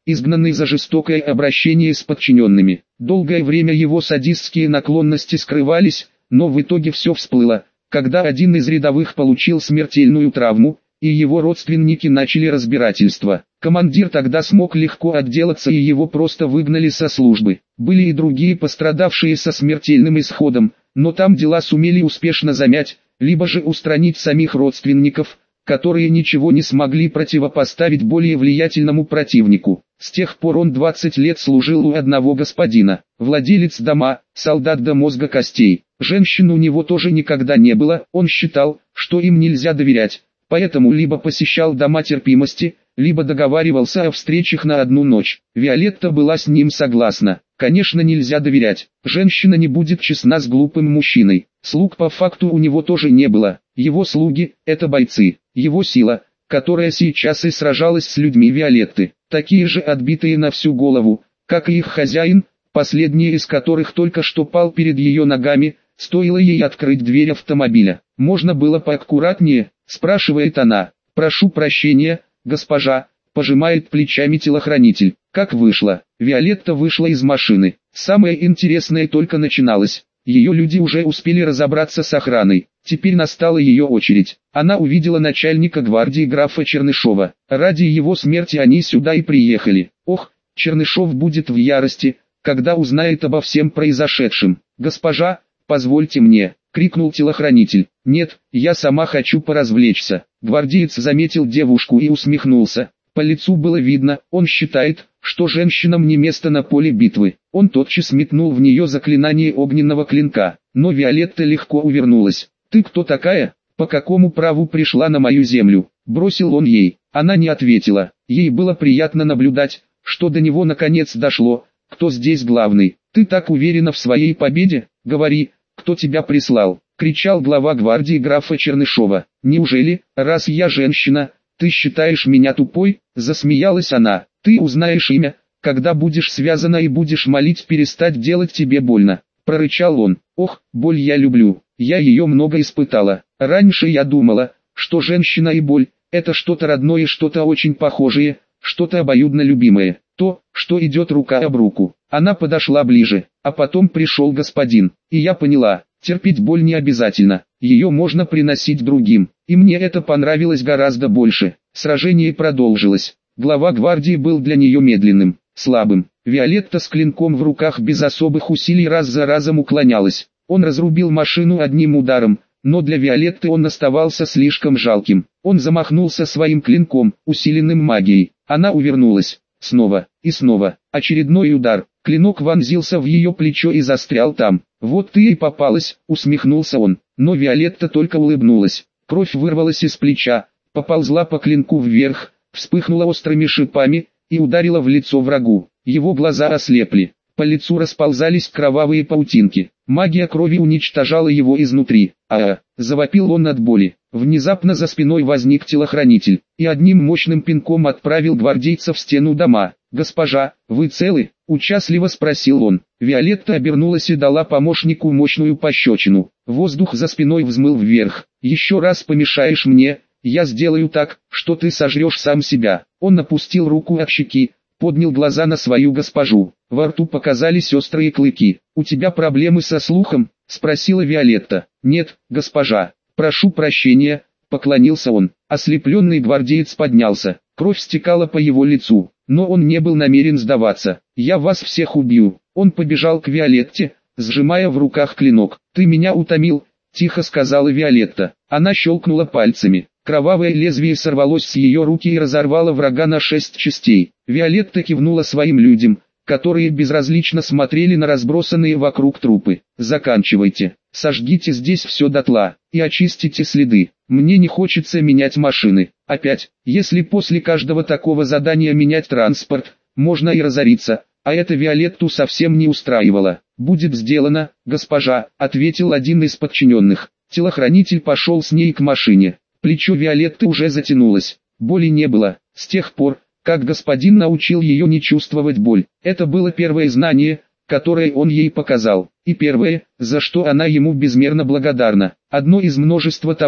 изгнанный за жестокое обращение с подчиненными. Долгое время его садистские наклонности скрывались, но в итоге все всплыло, когда один из рядовых получил смертельную травму, и его родственники начали разбирательство. Командир тогда смог легко отделаться, и его просто выгнали со службы. Были и другие пострадавшие со смертельным исходом, но там дела сумели успешно замять, либо же устранить самих родственников, которые ничего не смогли противопоставить более влиятельному противнику. С тех пор он 20 лет служил у одного господина, владелец дома, солдат до мозга костей. Женщин у него тоже никогда не было, он считал, что им нельзя доверять, поэтому либо посещал дома терпимости, либо договаривался о встречах на одну ночь. Виолетта была с ним согласна. Конечно, нельзя доверять. Женщина не будет честна с глупым мужчиной. Слуг по факту у него тоже не было. Его слуги – это бойцы. Его сила, которая сейчас и сражалась с людьми Виолетты, такие же отбитые на всю голову, как и их хозяин, последний из которых только что пал перед ее ногами, стоило ей открыть дверь автомобиля. «Можно было поаккуратнее?» – спрашивает она. «Прошу прощения, госпожа», – пожимает плечами телохранитель. Как вышло? Виолетта вышла из машины. Самое интересное только начиналось. Ее люди уже успели разобраться с охраной. Теперь настала ее очередь. Она увидела начальника гвардии графа Чернышова. Ради его смерти они сюда и приехали. Ох, Чернышов будет в ярости, когда узнает обо всем произошедшем. «Госпожа, позвольте мне», — крикнул телохранитель. «Нет, я сама хочу поразвлечься». Гвардеец заметил девушку и усмехнулся. По лицу было видно, он считает, что женщинам не место на поле битвы. Он тотчас метнул в нее заклинание огненного клинка, но Виолетта легко увернулась. «Ты кто такая? По какому праву пришла на мою землю?» Бросил он ей. Она не ответила. Ей было приятно наблюдать, что до него наконец дошло, кто здесь главный. «Ты так уверена в своей победе? Говори, кто тебя прислал?» — кричал глава гвардии графа Чернышова. «Неужели, раз я женщина, ты считаешь меня тупой?» — засмеялась она. «Ты узнаешь имя, когда будешь связана и будешь молить перестать делать тебе больно», — прорычал он. «Ох, боль я люблю, я ее много испытала. Раньше я думала, что женщина и боль — это что-то родное, что-то очень похожее, что-то обоюдно любимое, то, что идет рука об руку». Она подошла ближе, а потом пришел господин, и я поняла, терпеть боль не обязательно, ее можно приносить другим, и мне это понравилось гораздо больше. Сражение продолжилось. Глава гвардии был для нее медленным, слабым. Виолетта с клинком в руках без особых усилий раз за разом уклонялась. Он разрубил машину одним ударом, но для Виолетты он оставался слишком жалким. Он замахнулся своим клинком, усиленным магией. Она увернулась. Снова и снова. Очередной удар. Клинок вонзился в ее плечо и застрял там. «Вот ты и попалась», — усмехнулся он. Но Виолетта только улыбнулась. Кровь вырвалась из плеча, поползла по клинку вверх, вспыхнула острыми шипами и ударила в лицо врагу. Его глаза ослепли. По лицу расползались кровавые паутинки. Магия крови уничтожала его изнутри. Завопил он от боли. Внезапно за спиной возник телохранитель и одним мощным пинком отправил гвардейца в стену дома. «Госпожа, вы целы?» — участливо спросил он. Виолетта обернулась и дала помощнику мощную пощечину. Воздух за спиной взмыл вверх. «Еще раз помешаешь мне, я сделаю так, что ты сожрешь сам себя». Он опустил руку от щеки, поднял глаза на свою госпожу. Во рту показались острые клыки. «У тебя проблемы со слухом?» — спросила Виолетта. «Нет, госпожа. Прошу прощения», — поклонился он. Ослепленный гвардеец поднялся. Кровь стекала по его лицу, но он не был намерен сдаваться. «Я вас всех убью». Он побежал к Виолетте, сжимая в руках клинок. «Ты меня утомил», — тихо сказала Виолетта. Она щелкнула пальцами. Кровавое лезвие сорвалось с ее руки и разорвало врага на 6 частей. Виолетта кивнула своим людям, которые безразлично смотрели на разбросанные вокруг трупы. «Заканчивайте, сожгите здесь все дотла и очистите следы. Мне не хочется менять машины. Опять, если после каждого такого задания менять транспорт, можно и разориться». А это Виолетту совсем не устраивало. «Будет сделано, госпожа», — ответил один из подчиненных. Телохранитель пошел с ней к машине. Плечо Виолетты уже затянулось. Боли не было. С тех пор, как господин научил ее не чувствовать боль. Это было первое знание, которое он ей показал. И первое, за что она ему безмерно благодарна. Одно из множества того,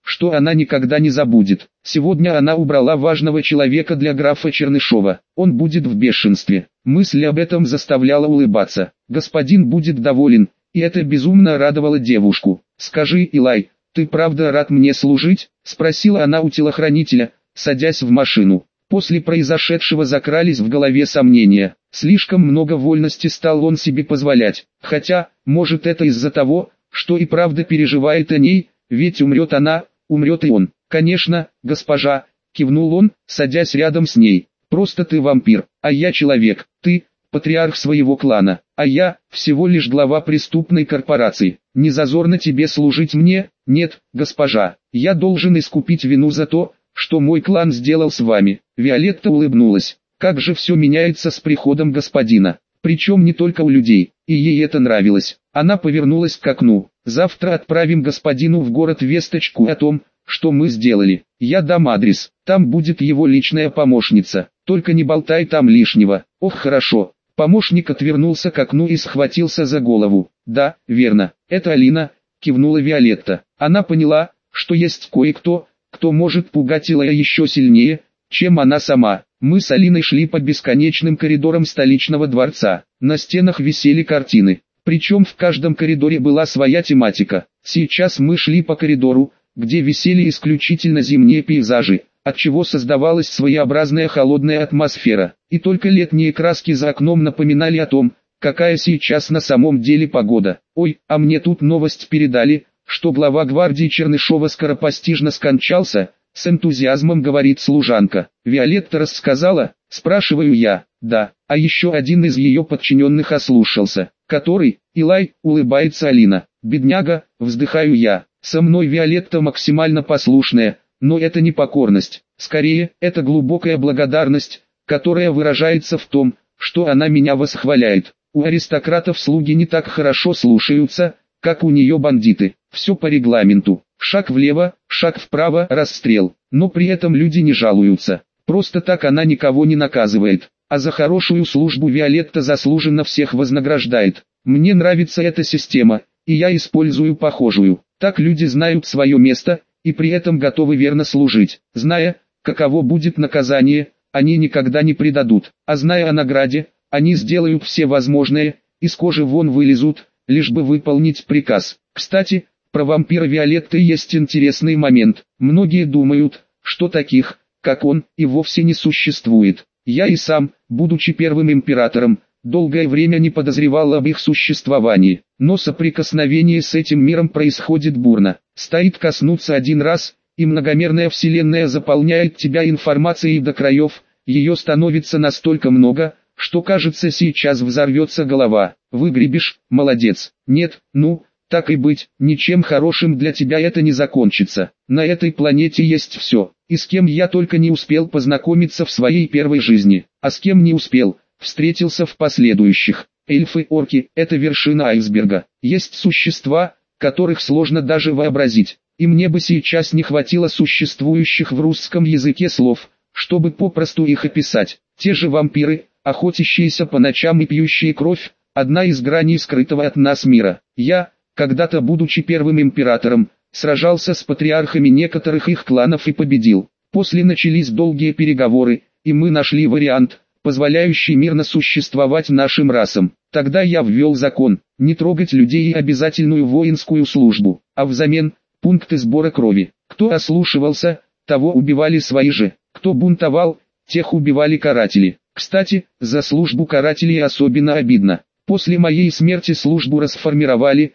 что она никогда не забудет. Сегодня она убрала важного человека для графа Чернышова. Он будет в бешенстве. Мысль об этом заставляла улыбаться. Господин будет доволен, и это безумно радовало девушку. «Скажи, Илай, ты правда рад мне служить?» – спросила она у телохранителя, садясь в машину. После произошедшего закрались в голове сомнения. Слишком много вольности стал он себе позволять. Хотя, может, это из-за того, что и правда переживает о ней, ведь умрет она, умрет и он. «Конечно, госпожа», – кивнул он, садясь рядом с ней. «Просто ты вампир, а я человек. Ты – патриарх своего клана, а я – всего лишь глава преступной корпорации. Не зазорно тебе служить мне?» «Нет, госпожа, я должен искупить вину за то, что мой клан сделал с вами». Виолетта улыбнулась. Как же все меняется с приходом господина. Причем не только у людей, и ей это нравилось. Она повернулась к окну. «Завтра отправим господину в город весточку о том, что мы сделали. Я дам адрес, там будет его личная помощница. Только не болтай там лишнего». «Ох, хорошо». Помощник отвернулся к окну и схватился за голову. «Да, верно, это Алина», кивнула Виолетта. Она поняла, что есть кое-кто, кто может пугать Илая еще сильнее, чем она сама. Мы с Алиной шли по бесконечным коридорам столичного дворца. На стенах висели картины. Причем в каждом коридоре была своя тематика. Сейчас мы шли по коридору, где висели исключительно зимние пейзажи, отчего создавалась своеобразная холодная атмосфера. И только летние краски за окном напоминали о том, какая сейчас на самом деле погода. «Ой, а мне тут новость передали, что глава гвардии Чернышова скоропостижно скончался», с энтузиазмом говорит служанка. «Виолетта рассказала?» Спрашиваю я. «Да, а еще один из ее подчиненных ослушался». «Который?» Илай, улыбается Алина. «Бедняга», вздыхаю я. Со мной Виолетта максимально послушная, но это не покорность. Скорее, это глубокая благодарность, которая выражается в том, что она меня восхваляет. У аристократов слуги не так хорошо слушаются, как у нее бандиты. Все по регламенту. Шаг влево, шаг вправо, расстрел. Но при этом люди не жалуются. Просто так она никого не наказывает. А за хорошую службу Виолетта заслуженно всех вознаграждает. Мне нравится эта система, и я использую похожую. Так люди знают свое место, и при этом готовы верно служить. Зная, каково будет наказание, они никогда не предадут. А зная о награде, они сделают все возможное, из кожи вон вылезут, лишь бы выполнить приказ. Кстати, про вампира Виолетты есть интересный момент. Многие думают, что таких, как он, и вовсе не существует. Я и сам, будучи первым императором, долгое время не подозревал об их существовании. Но соприкосновение с этим миром происходит бурно. Стоит коснуться один раз, и многомерная вселенная заполняет тебя информацией до краев, ее становится настолько много, что кажется сейчас взорвется голова. Выгребешь, молодец. Нет, ну, так и быть, ничем хорошим для тебя это не закончится. На этой планете есть все, и с кем я только не успел познакомиться в своей первой жизни, а с кем не успел, встретился в последующих. Эльфы, орки – это вершина айсберга. Есть существа, которых сложно даже вообразить, и мне бы сейчас не хватило существующих в русском языке слов, чтобы попросту их описать. Те же вампиры, охотящиеся по ночам и пьющие кровь, одна из граней скрытого от нас мира. Я, когда-то будучи первым императором, сражался с патриархами некоторых их кланов и победил. После начались долгие переговоры, и мы нашли вариант, позволяющий мирно существовать нашим расам. Тогда я ввел закон, не трогать людей и обязательную воинскую службу, а взамен, пункты сбора крови. Кто ослушивался, того убивали свои же, кто бунтовал, тех убивали каратели. Кстати, за службу карателей особенно обидно. После моей смерти службу расформировали,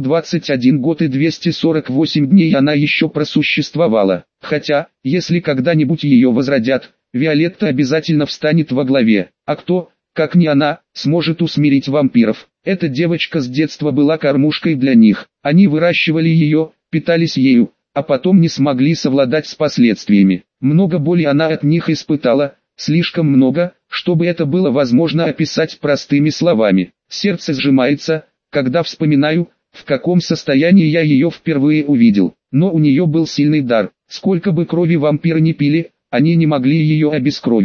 121 год и 248 дней она еще просуществовала. Хотя, если когда-нибудь ее возродят, Виолетта обязательно встанет во главе. А кто, как не она, сможет усмирить вампиров? Эта девочка с детства была кормушкой для них. Они выращивали ее, питались ею, а потом не смогли совладать с последствиями. Много боли она от них испытала, слишком много, чтобы это было возможно описать простыми словами. Сердце сжимается, когда вспоминаю, в каком состоянии я ее впервые увидел. Но у нее был сильный дар. Сколько бы крови вампиры не пили, они не могли ее обескровить.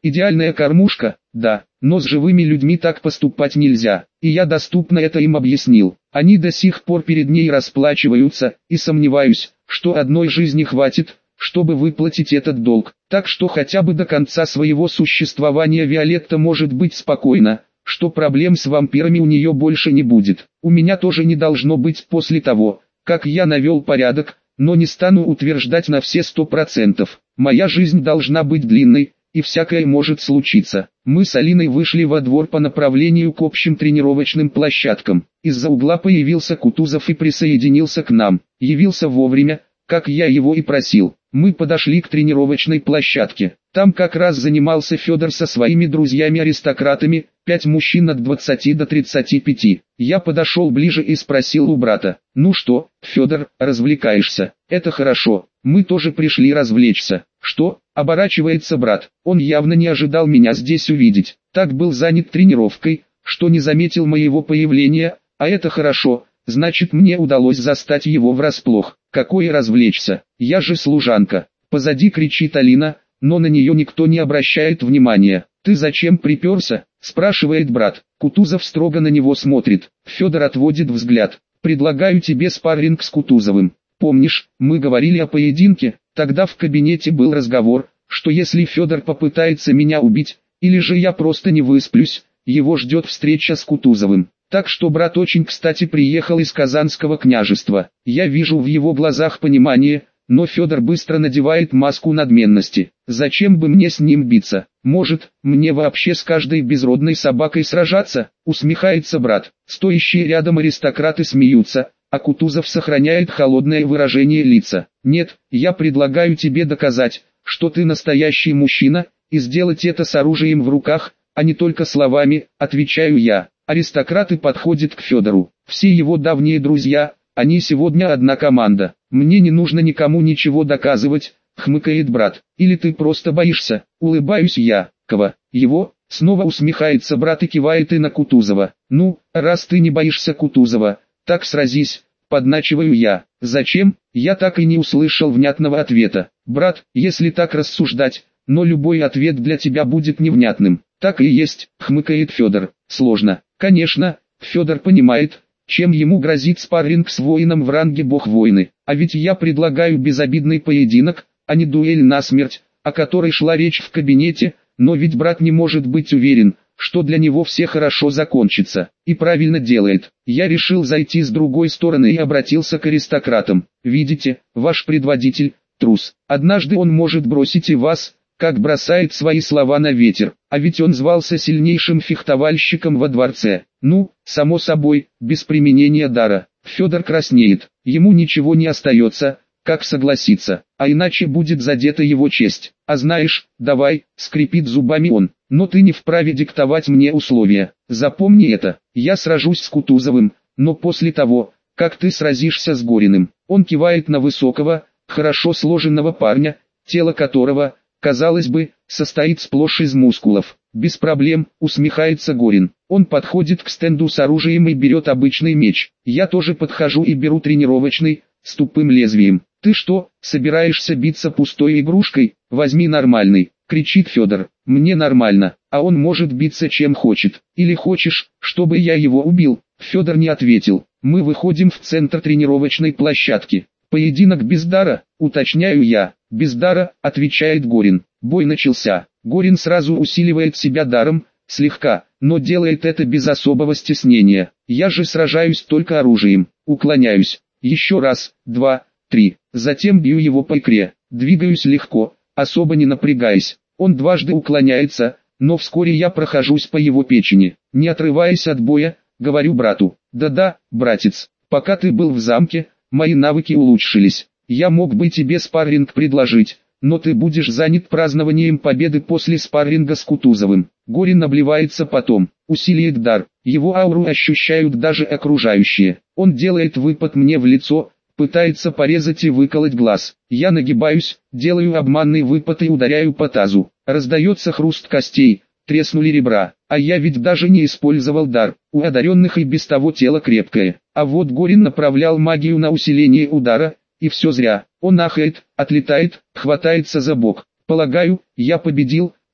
Идеальная кормушка? Да, но с живыми людьми так поступать нельзя, и я доступно это им объяснил. Они до сих пор перед ней расплачиваются, и сомневаюсь, что одной жизни хватит, чтобы выплатить этот долг. Так что хотя бы до конца своего существования Виолетта может быть спокойна, что проблем с вампирами у нее больше не будет. У меня тоже не должно быть после того, как я навел порядок, но не стану утверждать на все 100%. Моя жизнь должна быть длинной, и всякое может случиться. Мы с Алиной вышли во двор по направлению к общим тренировочным площадкам. Из-за угла появился Кутузов и присоединился к нам. Явился вовремя, как я его и просил. Мы подошли к тренировочной площадке. Там как раз занимался Федор со своими друзьями-аристократами, 5 мужчин от 20 до 35. Я подошел ближе и спросил у брата: «Ну что, Федор, развлекаешься?» «Это хорошо, мы тоже пришли развлечься». «Что?» — оборачивается брат. Он явно не ожидал меня здесь увидеть. Так был занят тренировкой, что не заметил моего появления, а это хорошо, значит мне удалось застать его врасплох. Какое развлечься? Я же служанка. Позади кричит Алина, но на нее никто не обращает внимания. «Ты зачем приперся?» — спрашивает брат. Кутузов строго на него смотрит. Федор отводит взгляд. «Предлагаю тебе спарринг с Кутузовым. Помнишь, мы говорили о поединке? Тогда в кабинете был разговор, что если Федор попытается меня убить, или же я просто не высплюсь, его ждет встреча с Кутузовым. Так что брат очень кстати приехал из Казанского княжества. Я вижу в его глазах понимание, но Федор быстро надевает маску надменности. Зачем бы мне с ним биться? Может, мне вообще с каждой безродной собакой сражаться?» — усмехается брат. Стоящие рядом аристократы смеются, а Кутузов сохраняет холодное выражение лица. «Нет, я предлагаю тебе доказать, что ты настоящий мужчина, и сделать это с оружием в руках, а не только словами», — отвечаю я. Аристократы подходят к Федору. Все его давние друзья, они сегодня одна команда. «Мне не нужно никому ничего доказывать», — хмыкает брат. «Или ты просто боишься?» — улыбаюсь я. «Кого? Его?» — снова усмехается брат и кивает и на Кутузова. «Ну, раз ты не боишься Кутузова, так сразись», — подначиваю я. «Зачем?» — я так и не услышал внятного ответа. «Брат, если так рассуждать, но любой ответ для тебя будет невнятным». «Так и есть», — хмыкает Федор. «Сложно». Конечно, Федор понимает, чем ему грозит спарринг с воином в ранге бог войны. А ведь я предлагаю безобидный поединок, а не дуэль насмерть, о которой шла речь в кабинете, но ведь брат не может быть уверен, что для него все хорошо закончится. И правильно делает. Я решил зайти с другой стороны и обратился к аристократам. «Видите, ваш предводитель – трус. Однажды он может бросить и вас, как бросает свои слова на ветер, а ведь он звался сильнейшим фехтовальщиком во дворце. Ну, само собой, без применения дара». Федор краснеет, ему ничего не остается, как согласиться, а иначе будет задета его честь. «А знаешь, давай», — скрипит зубами он, — «но ты не вправе диктовать мне условия. Запомни это, я сражусь с Кутузовым, но после того, как ты сразишься с Гориным». Он кивает на высокого, хорошо сложенного парня, тело которого, казалось бы, состоит сплошь из мускулов. «Без проблем», — усмехается Горин. Он подходит к стенду с оружием и берет обычный меч. Я тоже подхожу и беру тренировочный, с тупым лезвием. «Ты что, собираешься биться пустой игрушкой? Возьми нормальный», — кричит Федор. «Мне нормально, а он может биться чем хочет. Или хочешь, чтобы я его убил?» Федор не ответил. Мы выходим в центр тренировочной площадки. «Поединок без дара?» — уточняю я. «Без дара», — отвечает Горин. Бой начался. Горин сразу усиливает себя даром, слегка, но делает это без особого стеснения. Я же сражаюсь только оружием. Уклоняюсь. Еще раз, 2, 3. Затем бью его по икре. Двигаюсь легко, особо не напрягаясь. Он дважды уклоняется, но вскоре я прохожусь по его печени. Не отрываясь от боя, говорю брату: «Да-да, братец, пока ты был в замке, мои навыки улучшились. Я мог бы тебе спарринг предложить, но ты будешь занят празднованием победы после спарринга с Кутузовым». Горин обливается потом, усиливает дар, его ауру ощущают даже окружающие. Он делает выпад мне в лицо, пытается порезать и выколоть глаз. Я нагибаюсь, делаю обманный выпад и ударяю по тазу. Раздается хруст костей, треснули ребра, а я ведь даже не использовал дар. У одаренных и без того тело крепкое. А вот Горин направлял магию на усиление удара, и все зря. Он ахает, отлетает, хватается за бок. Полагаю, я победил,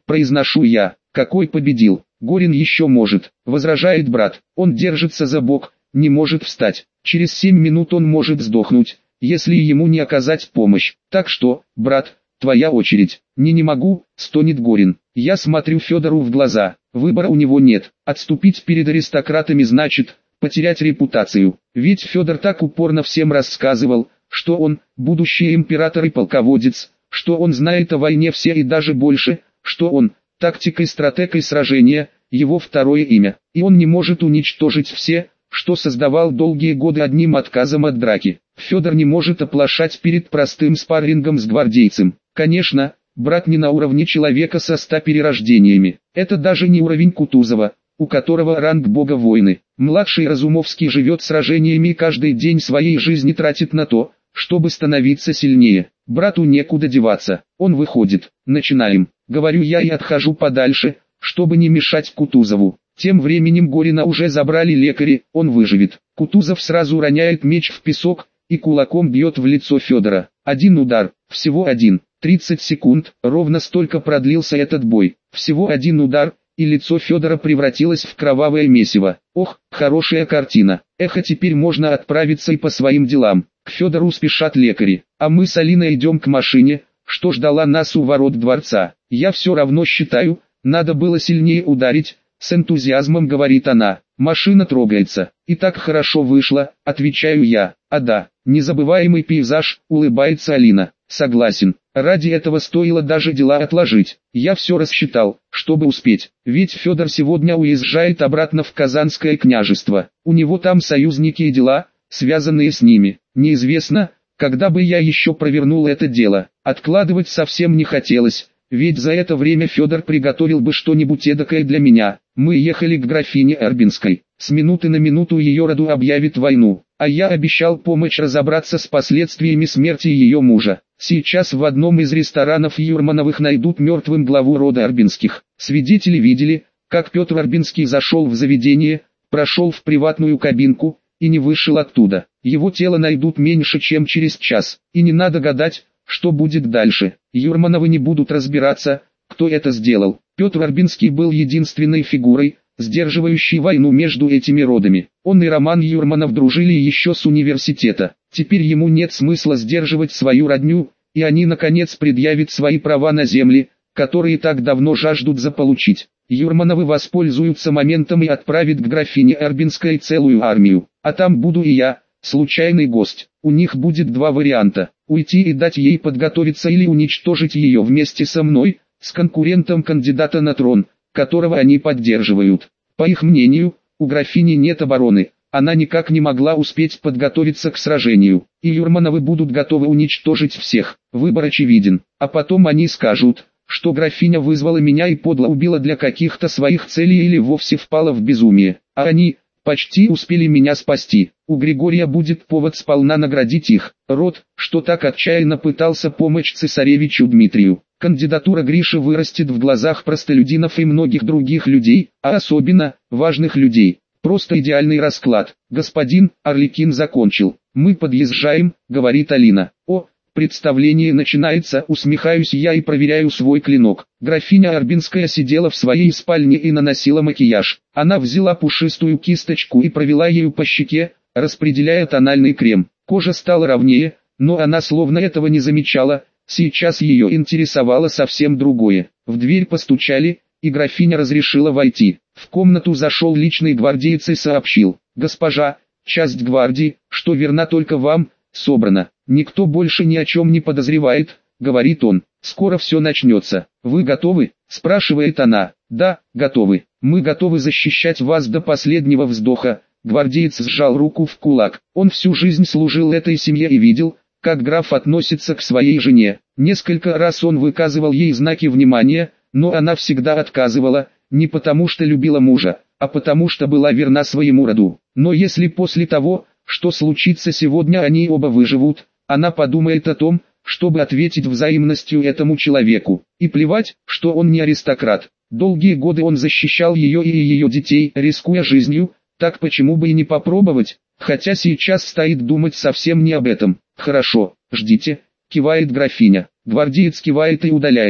произношу я. Какой победил? Горин еще может, возражает брат. Он держится за бок, не может встать. Через 7 минут он может сдохнуть, если ему не оказать помощь. Так что, брат, твоя очередь. Не могу, стонет Горин. Я смотрю Федору в глаза. Выбора у него нет. Отступить перед аристократами значит потерять репутацию. Ведь Федор так упорно всем рассказывал, что он будущий император и полководец, что он знает о войне все и даже больше, что он тактик и стратег и сражения, его второе имя. И он не может уничтожить все, что создавал долгие годы одним отказом от драки. Федор не может оплошать перед простым спаррингом с гвардейцем. Конечно, брат не на уровне человека со 100 перерождениями. Это даже не уровень Кутузова, у которого ранг бога войны. Младший Разумовский живет сражениями и каждый день своей жизни тратит на то, чтобы становиться сильнее. Брату некуда деваться. Он выходит. Начинаем. Говорю я и отхожу подальше, чтобы не мешать Кутузову. Тем временем Горина уже забрали лекари, он выживет. Кутузов сразу роняет меч в песок и кулаком бьет в лицо Федора. Один удар, всего один. 30 секунд, ровно столько продлился этот бой. Всего один удар, и лицо Федора превратилось в кровавое месиво. Ох, хорошая картина. Эх, а теперь можно отправиться и по своим делам. К Федору спешат лекари, а мы с Алиной идем к машине, что ждала нас у ворот дворца. Я все равно считаю, надо было сильнее ударить, с энтузиазмом говорит она. Машина трогается. И так хорошо вышло, отвечаю я. А да, незабываемый пейзаж, улыбается Алина. Согласен, ради этого стоило даже дела отложить. Я все рассчитал, чтобы успеть. Ведь Федор сегодня уезжает обратно в Казанское княжество. У него там союзники и дела, связанные с ними. Неизвестно, когда бы я еще провернул это дело. Откладывать совсем не хотелось. Ведь за это время Федор приготовил бы что-нибудь эдакое для меня. Мы ехали к графине Эрбинской. С минуты на минуту ее роду объявит войну. А я обещал помочь разобраться с последствиями смерти ее мужа. Сейчас в одном из ресторанов Юрмановых найдут мертвым главу рода Эрбинских. Свидетели видели, как Петр Эрбинский зашел в заведение, прошел в приватную кабинку и не вышел оттуда. Его тело найдут меньше чем через час. И не надо гадать, что будет дальше. Юрмановы не будут разбираться, кто это сделал. Петр Эрбинский был единственной фигурой, сдерживающей войну между этими родами. Он и Роман Юрманов дружили еще с университета. Теперь ему нет смысла сдерживать свою родню, и они наконец предъявят свои права на земли, которые так давно жаждут заполучить. Юрмановы воспользуются моментом и отправят к графине Эрбинской целую армию. А там буду и я, случайный гость. У них будет два варианта: уйти и дать ей подготовиться или уничтожить ее вместе со мной, с конкурентом кандидата на трон, которого они поддерживают. По их мнению, у графини нет обороны, она никак не могла успеть подготовиться к сражению, и Юрмановы будут готовы уничтожить всех. Выбор очевиден, а потом они скажут, что графиня вызвала меня и подло убила для каких-то своих целей или вовсе впала в безумие, а они почти успели меня спасти. У Григория будет повод сполна наградить их, род, что так отчаянно пытался помочь цесаревичу Дмитрию. Кандидатура Гриши вырастет в глазах простолюдинов и многих других людей, а особенно важных людей. Просто идеальный расклад. Господин Арлекин закончил. Мы подъезжаем, говорит Алина. О, представление начинается, усмехаюсь я и проверяю свой клинок. Графиня Арбинская сидела в своей спальне и наносила макияж. Она взяла пушистую кисточку и провела ею по щеке, распределяя тональный крем. Кожа стала ровнее, но она словно этого не замечала. Сейчас ее интересовало совсем другое. В дверь постучали, и графиня разрешила войти. В комнату зашел личный гвардеец и сообщил: «Госпожа, часть гвардии, что верна только вам, собрана. Никто больше ни о чем не подозревает», — говорит он. «Скоро все начнется. Вы готовы?» — спрашивает она. «Да, готовы. Мы готовы защищать вас до последнего вздоха». Гвардеец сжал руку в кулак. Он всю жизнь служил этой семье и видел, как граф относится к своей жене. Несколько раз он выказывал ей знаки внимания, но она всегда отказывала, не потому что любила мужа, а потому что была верна своему роду. Но если после того, что случится сегодня, они оба выживут, она подумает о том, чтобы ответить взаимностью этому человеку. И плевать, что он не аристократ. Долгие годы он защищал ее и ее детей, рискуя жизнью, так почему бы и не попробовать? Хотя сейчас стоит думать совсем не об этом. «Хорошо, ждите», — кивает графиня. Гвардеец кивает и удаляется.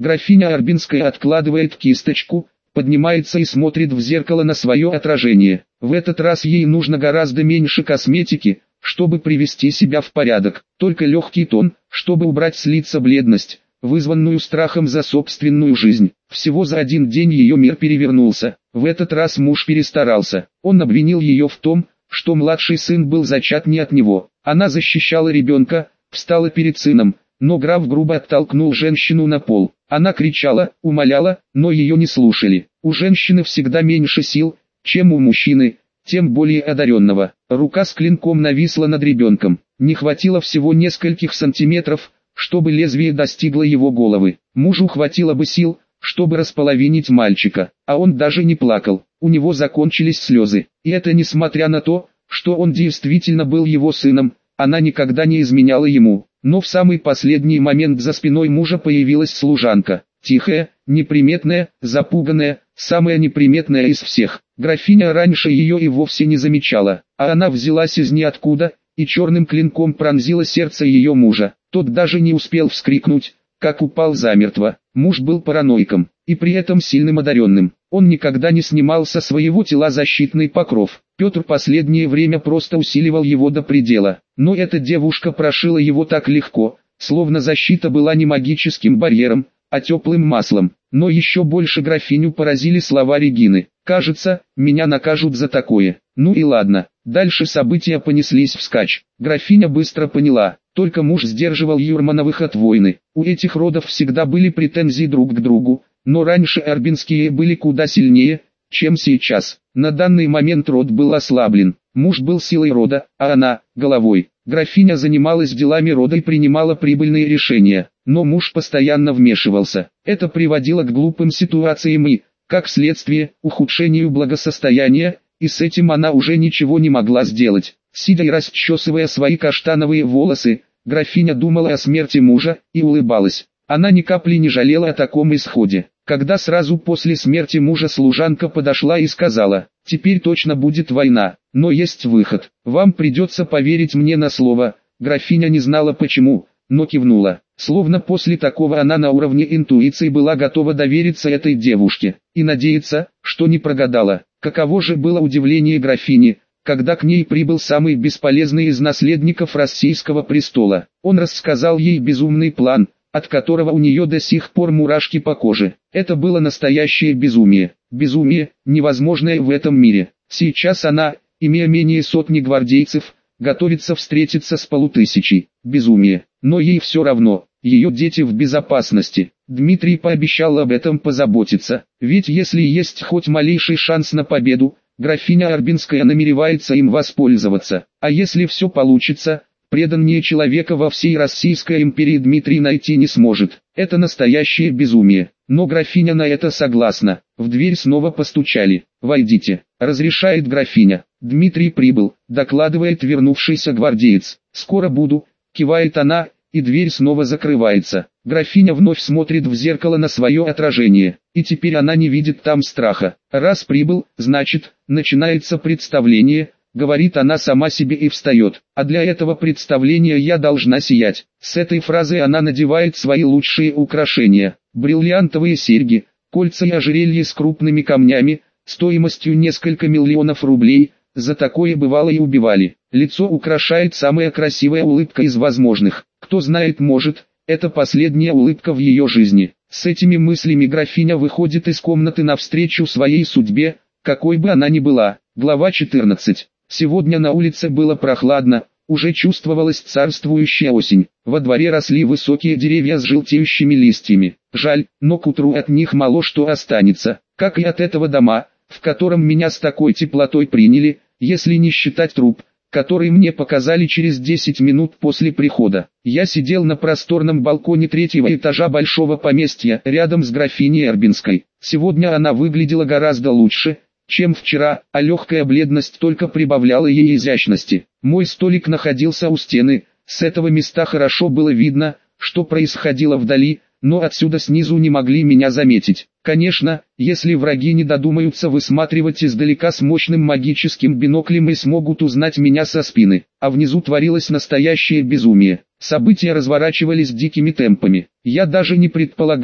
Графиня Арбинская откладывает кисточку, поднимается и смотрит в зеркало на свое отражение. В этот раз ей нужно гораздо меньше косметики, чтобы привести себя в порядок. Только легкий тон, чтобы убрать с лица бледность, вызванную страхом за собственную жизнь. Всего за один день ее мир перевернулся. В этот раз муж перестарался. Он обвинил ее в том, что младший сын был зачат не от него. Она защищала ребенка, встала перед сыном, но граф грубо оттолкнул женщину на пол. Она кричала, умоляла, но ее не слушали. У женщины всегда меньше сил, чем у мужчины, тем более одаренного. Рука с клинком нависла над ребенком. Не хватило всего нескольких сантиметров, чтобы лезвие достигло его головы. Мужу хватило бы сил, чтобы располовинить мальчика, а он даже не плакал. У него закончились слезы. И это несмотря на то, что он действительно был его сыном, она никогда не изменяла ему. Но в самый последний момент за спиной мужа появилась служанка. Тихая, неприметная, запуганная, самая неприметная из всех. Графиня раньше ее и вовсе не замечала, а она взялась из ниоткуда и черным клинком пронзила сердце ее мужа. Тот даже не успел вскрикнуть, как упал замертво. Муж был параноиком, и при этом сильным одаренным. Он никогда не снимал со своего тела защитный покров. Петр последнее время просто усиливал его до предела. Но эта девушка прошила его так легко, словно защита была не магическим барьером, а теплым маслом. Но еще больше графиню поразили слова Регины. «Кажется, меня накажут за такое». Ну и ладно, дальше события понеслись вскачь. Графиня быстро поняла, только муж сдерживал Юрмановых от войны. У этих родов всегда были претензии друг к другу, но раньше Арбинские были куда сильнее, чем сейчас. На данный момент род был ослаблен, муж был силой рода, а она – головой. Графиня занималась делами рода и принимала прибыльные решения, но муж постоянно вмешивался. Это приводило к глупым ситуациям и, как следствие, ухудшению благосостояния, и с этим она уже ничего не могла сделать. Сидя и расчесывая свои каштановые волосы, графиня думала о смерти мужа и улыбалась. Она ни капли не жалела о таком исходе. Когда сразу после смерти мужа служанка подошла и сказала: «Теперь точно будет война, но есть выход. Вам придется поверить мне на слово». Графиня не знала почему, но кивнула. Словно после такого она на уровне интуиции была готова довериться этой девушке и надеяться, что не прогадала. Каково же было удивление графини, когда к ней прибыл самый бесполезный из наследников российского престола. Он рассказал ей безумный план, от которого у нее до сих пор мурашки по коже. Это было настоящее безумие. Безумие, невозможное в этом мире. Сейчас она, имея менее сотни гвардейцев, готовится встретиться с 5000. Безумие. Но ей все равно, ее дети в безопасности. Дмитрий пообещал об этом позаботиться. Ведь если есть хоть малейший шанс на победу, графиня Арбинская намеревается им воспользоваться. А если все получится, преданнее человека во всей Российской империи Дмитрий найти не сможет. Это настоящее безумие. Но графиня на это согласна. В дверь снова постучали. «Войдите», — разрешает графиня. Дмитрий прибыл, докладывает вернувшийся гвардеец. «Скоро буду», — кивает она, и дверь снова закрывается. Графиня вновь смотрит в зеркало на свое отражение, и теперь она не видит там страха. «Раз прибыл, значит, начинается представление», — говорит она сама себе и встает. «А для этого представления я должна сиять». С этой фразой она надевает свои лучшие украшения. Бриллиантовые серьги, кольца и ожерелье с крупными камнями, стоимостью несколько миллионов рублей. За такое бывало и убивали. Лицо украшает самая красивая улыбка из возможных. Кто знает, может, это последняя улыбка в ее жизни. С этими мыслями графиня выходит из комнаты навстречу своей судьбе, какой бы она ни была. Глава 14. Сегодня на улице было прохладно, уже чувствовалась царствующая осень. Во дворе росли высокие деревья с желтеющими листьями. Жаль, но к утру от них мало что останется, как и от этого дома, в котором меня с такой теплотой приняли, если не считать труп, который мне показали через 10 минут после прихода. Я сидел на просторном балконе 3-го этажа большого поместья, рядом с графиней Арбинской. Сегодня она выглядела гораздо лучше, чем вчера, а легкая бледность только прибавляла ей изящности. Мой столик находился у стены, с этого места хорошо было видно, что происходило вдали, но отсюда снизу не могли меня заметить. Конечно, если враги не додумаются высматривать издалека с мощным магическим биноклем и смогут узнать меня со спины. А внизу творилось настоящее безумие. События разворачивались дикими темпами. Я даже не предполагал,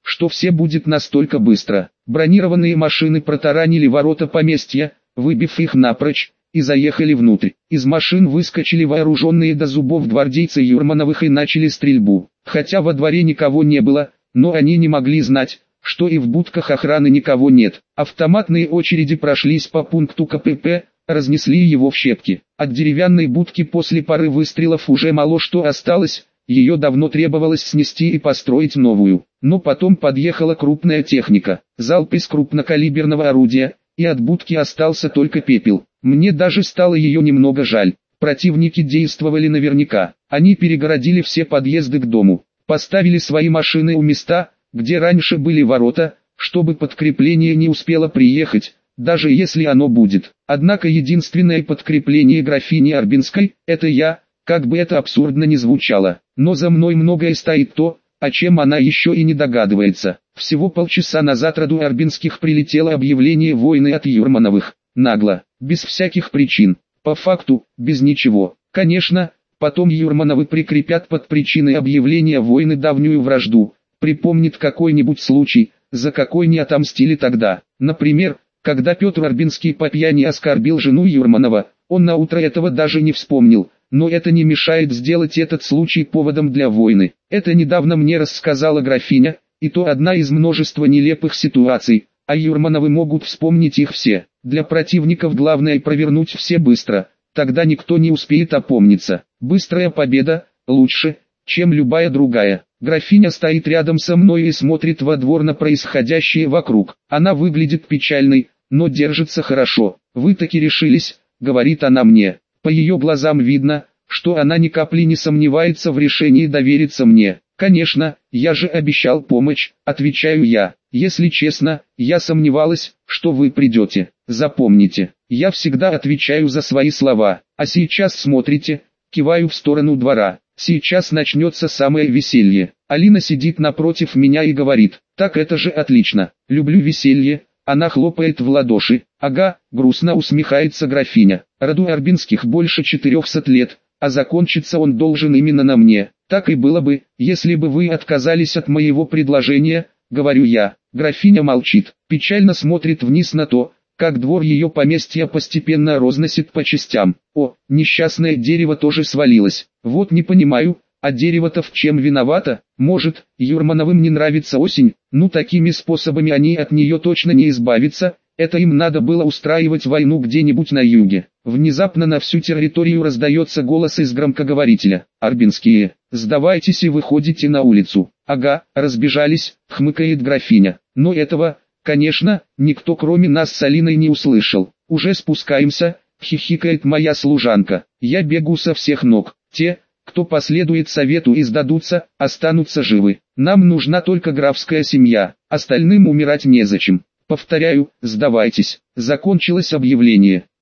что все будет настолько быстро. Бронированные машины протаранили ворота поместья, выбив их напрочь, и заехали внутрь. Из машин выскочили вооруженные до зубов гвардейцы Юрмановых и начали стрельбу. Хотя во дворе никого не было, но они не могли знать, что и в будках охраны никого нет. Автоматные очереди прошлись по пункту КПП, разнесли его в щепки. От деревянной будки после пары выстрелов уже мало что осталось, ее давно требовалось снести и построить новую. Но потом подъехала крупная техника, залп из крупнокалиберного орудия, и от будки остался только пепел. Мне даже стало ее немного жаль. Противники действовали наверняка. Они перегородили все подъезды к дому, поставили свои машины у места, где раньше были ворота, чтобы подкрепление не успело приехать, даже если оно будет. Однако единственное подкрепление графини Арбинской – это я, как бы это абсурдно ни звучало. Но за мной многое стоит то, о чем она еще и не догадывается. Всего полчаса назад роду Арбинских прилетело объявление войны от Юрмановых. Нагло, без всяких причин, по факту, без ничего. Конечно, потом Юрмановы прикрепят под причиной объявления войны давнюю вражду, припомнит какой-нибудь случай, за какой не отомстили тогда. Например, когда Петр Арбинский по пьяни оскорбил жену Юрманова, он на утро этого даже не вспомнил, но это не мешает сделать этот случай поводом для войны. Это недавно мне рассказала графиня, и то одна из множества нелепых ситуаций, а Юрмановы могут вспомнить их все. Для противников главное провернуть все быстро, тогда никто не успеет опомниться. Быстрая победа лучше, чем любая другая. Графиня стоит рядом со мной и смотрит во двор на происходящее вокруг. Она выглядит печальной, но держится хорошо. «Вы таки решились», — говорит она мне. По ее глазам видно, что она ни капли не сомневается в решении довериться мне. «Конечно, я же обещал помощь», — отвечаю я. «Если честно, я сомневалась, что вы придете. Запомните, я всегда отвечаю за свои слова. А сейчас смотрите», — киваю в сторону двора. «Сейчас начнется самое веселье». Алина сидит напротив меня и говорит: «Так это же отлично, люблю веселье». Она хлопает в ладоши. «Ага», — грустно усмехается графиня. «Роду Арбинских больше 400 лет, а закончиться он должен именно на мне. Так и было бы, если бы вы отказались от моего предложения», — говорю я. Графиня молчит, печально смотрит вниз на то, как двор ее поместья постепенно разносит по частям. О, несчастное дерево тоже свалилось. Вот не понимаю, а дерево-то в чем виновато? Может, Юрмановым не нравится осень? Ну такими способами они от нее точно не избавятся. Это им надо было устраивать войну где-нибудь на юге. Внезапно на всю территорию раздается голос из громкоговорителя. «Арбинские, сдавайтесь и выходите на улицу». «Ага, разбежались», — хмыкает графиня. Но этого, конечно, никто кроме нас с Алиной не услышал. «Уже спускаемся», — хихикает моя служанка. Я бегу со всех ног. Те, кто последует совету и сдадутся, останутся живы. Нам нужна только графская семья, остальным умирать незачем. Повторяю, сдавайтесь. Закончилось объявление.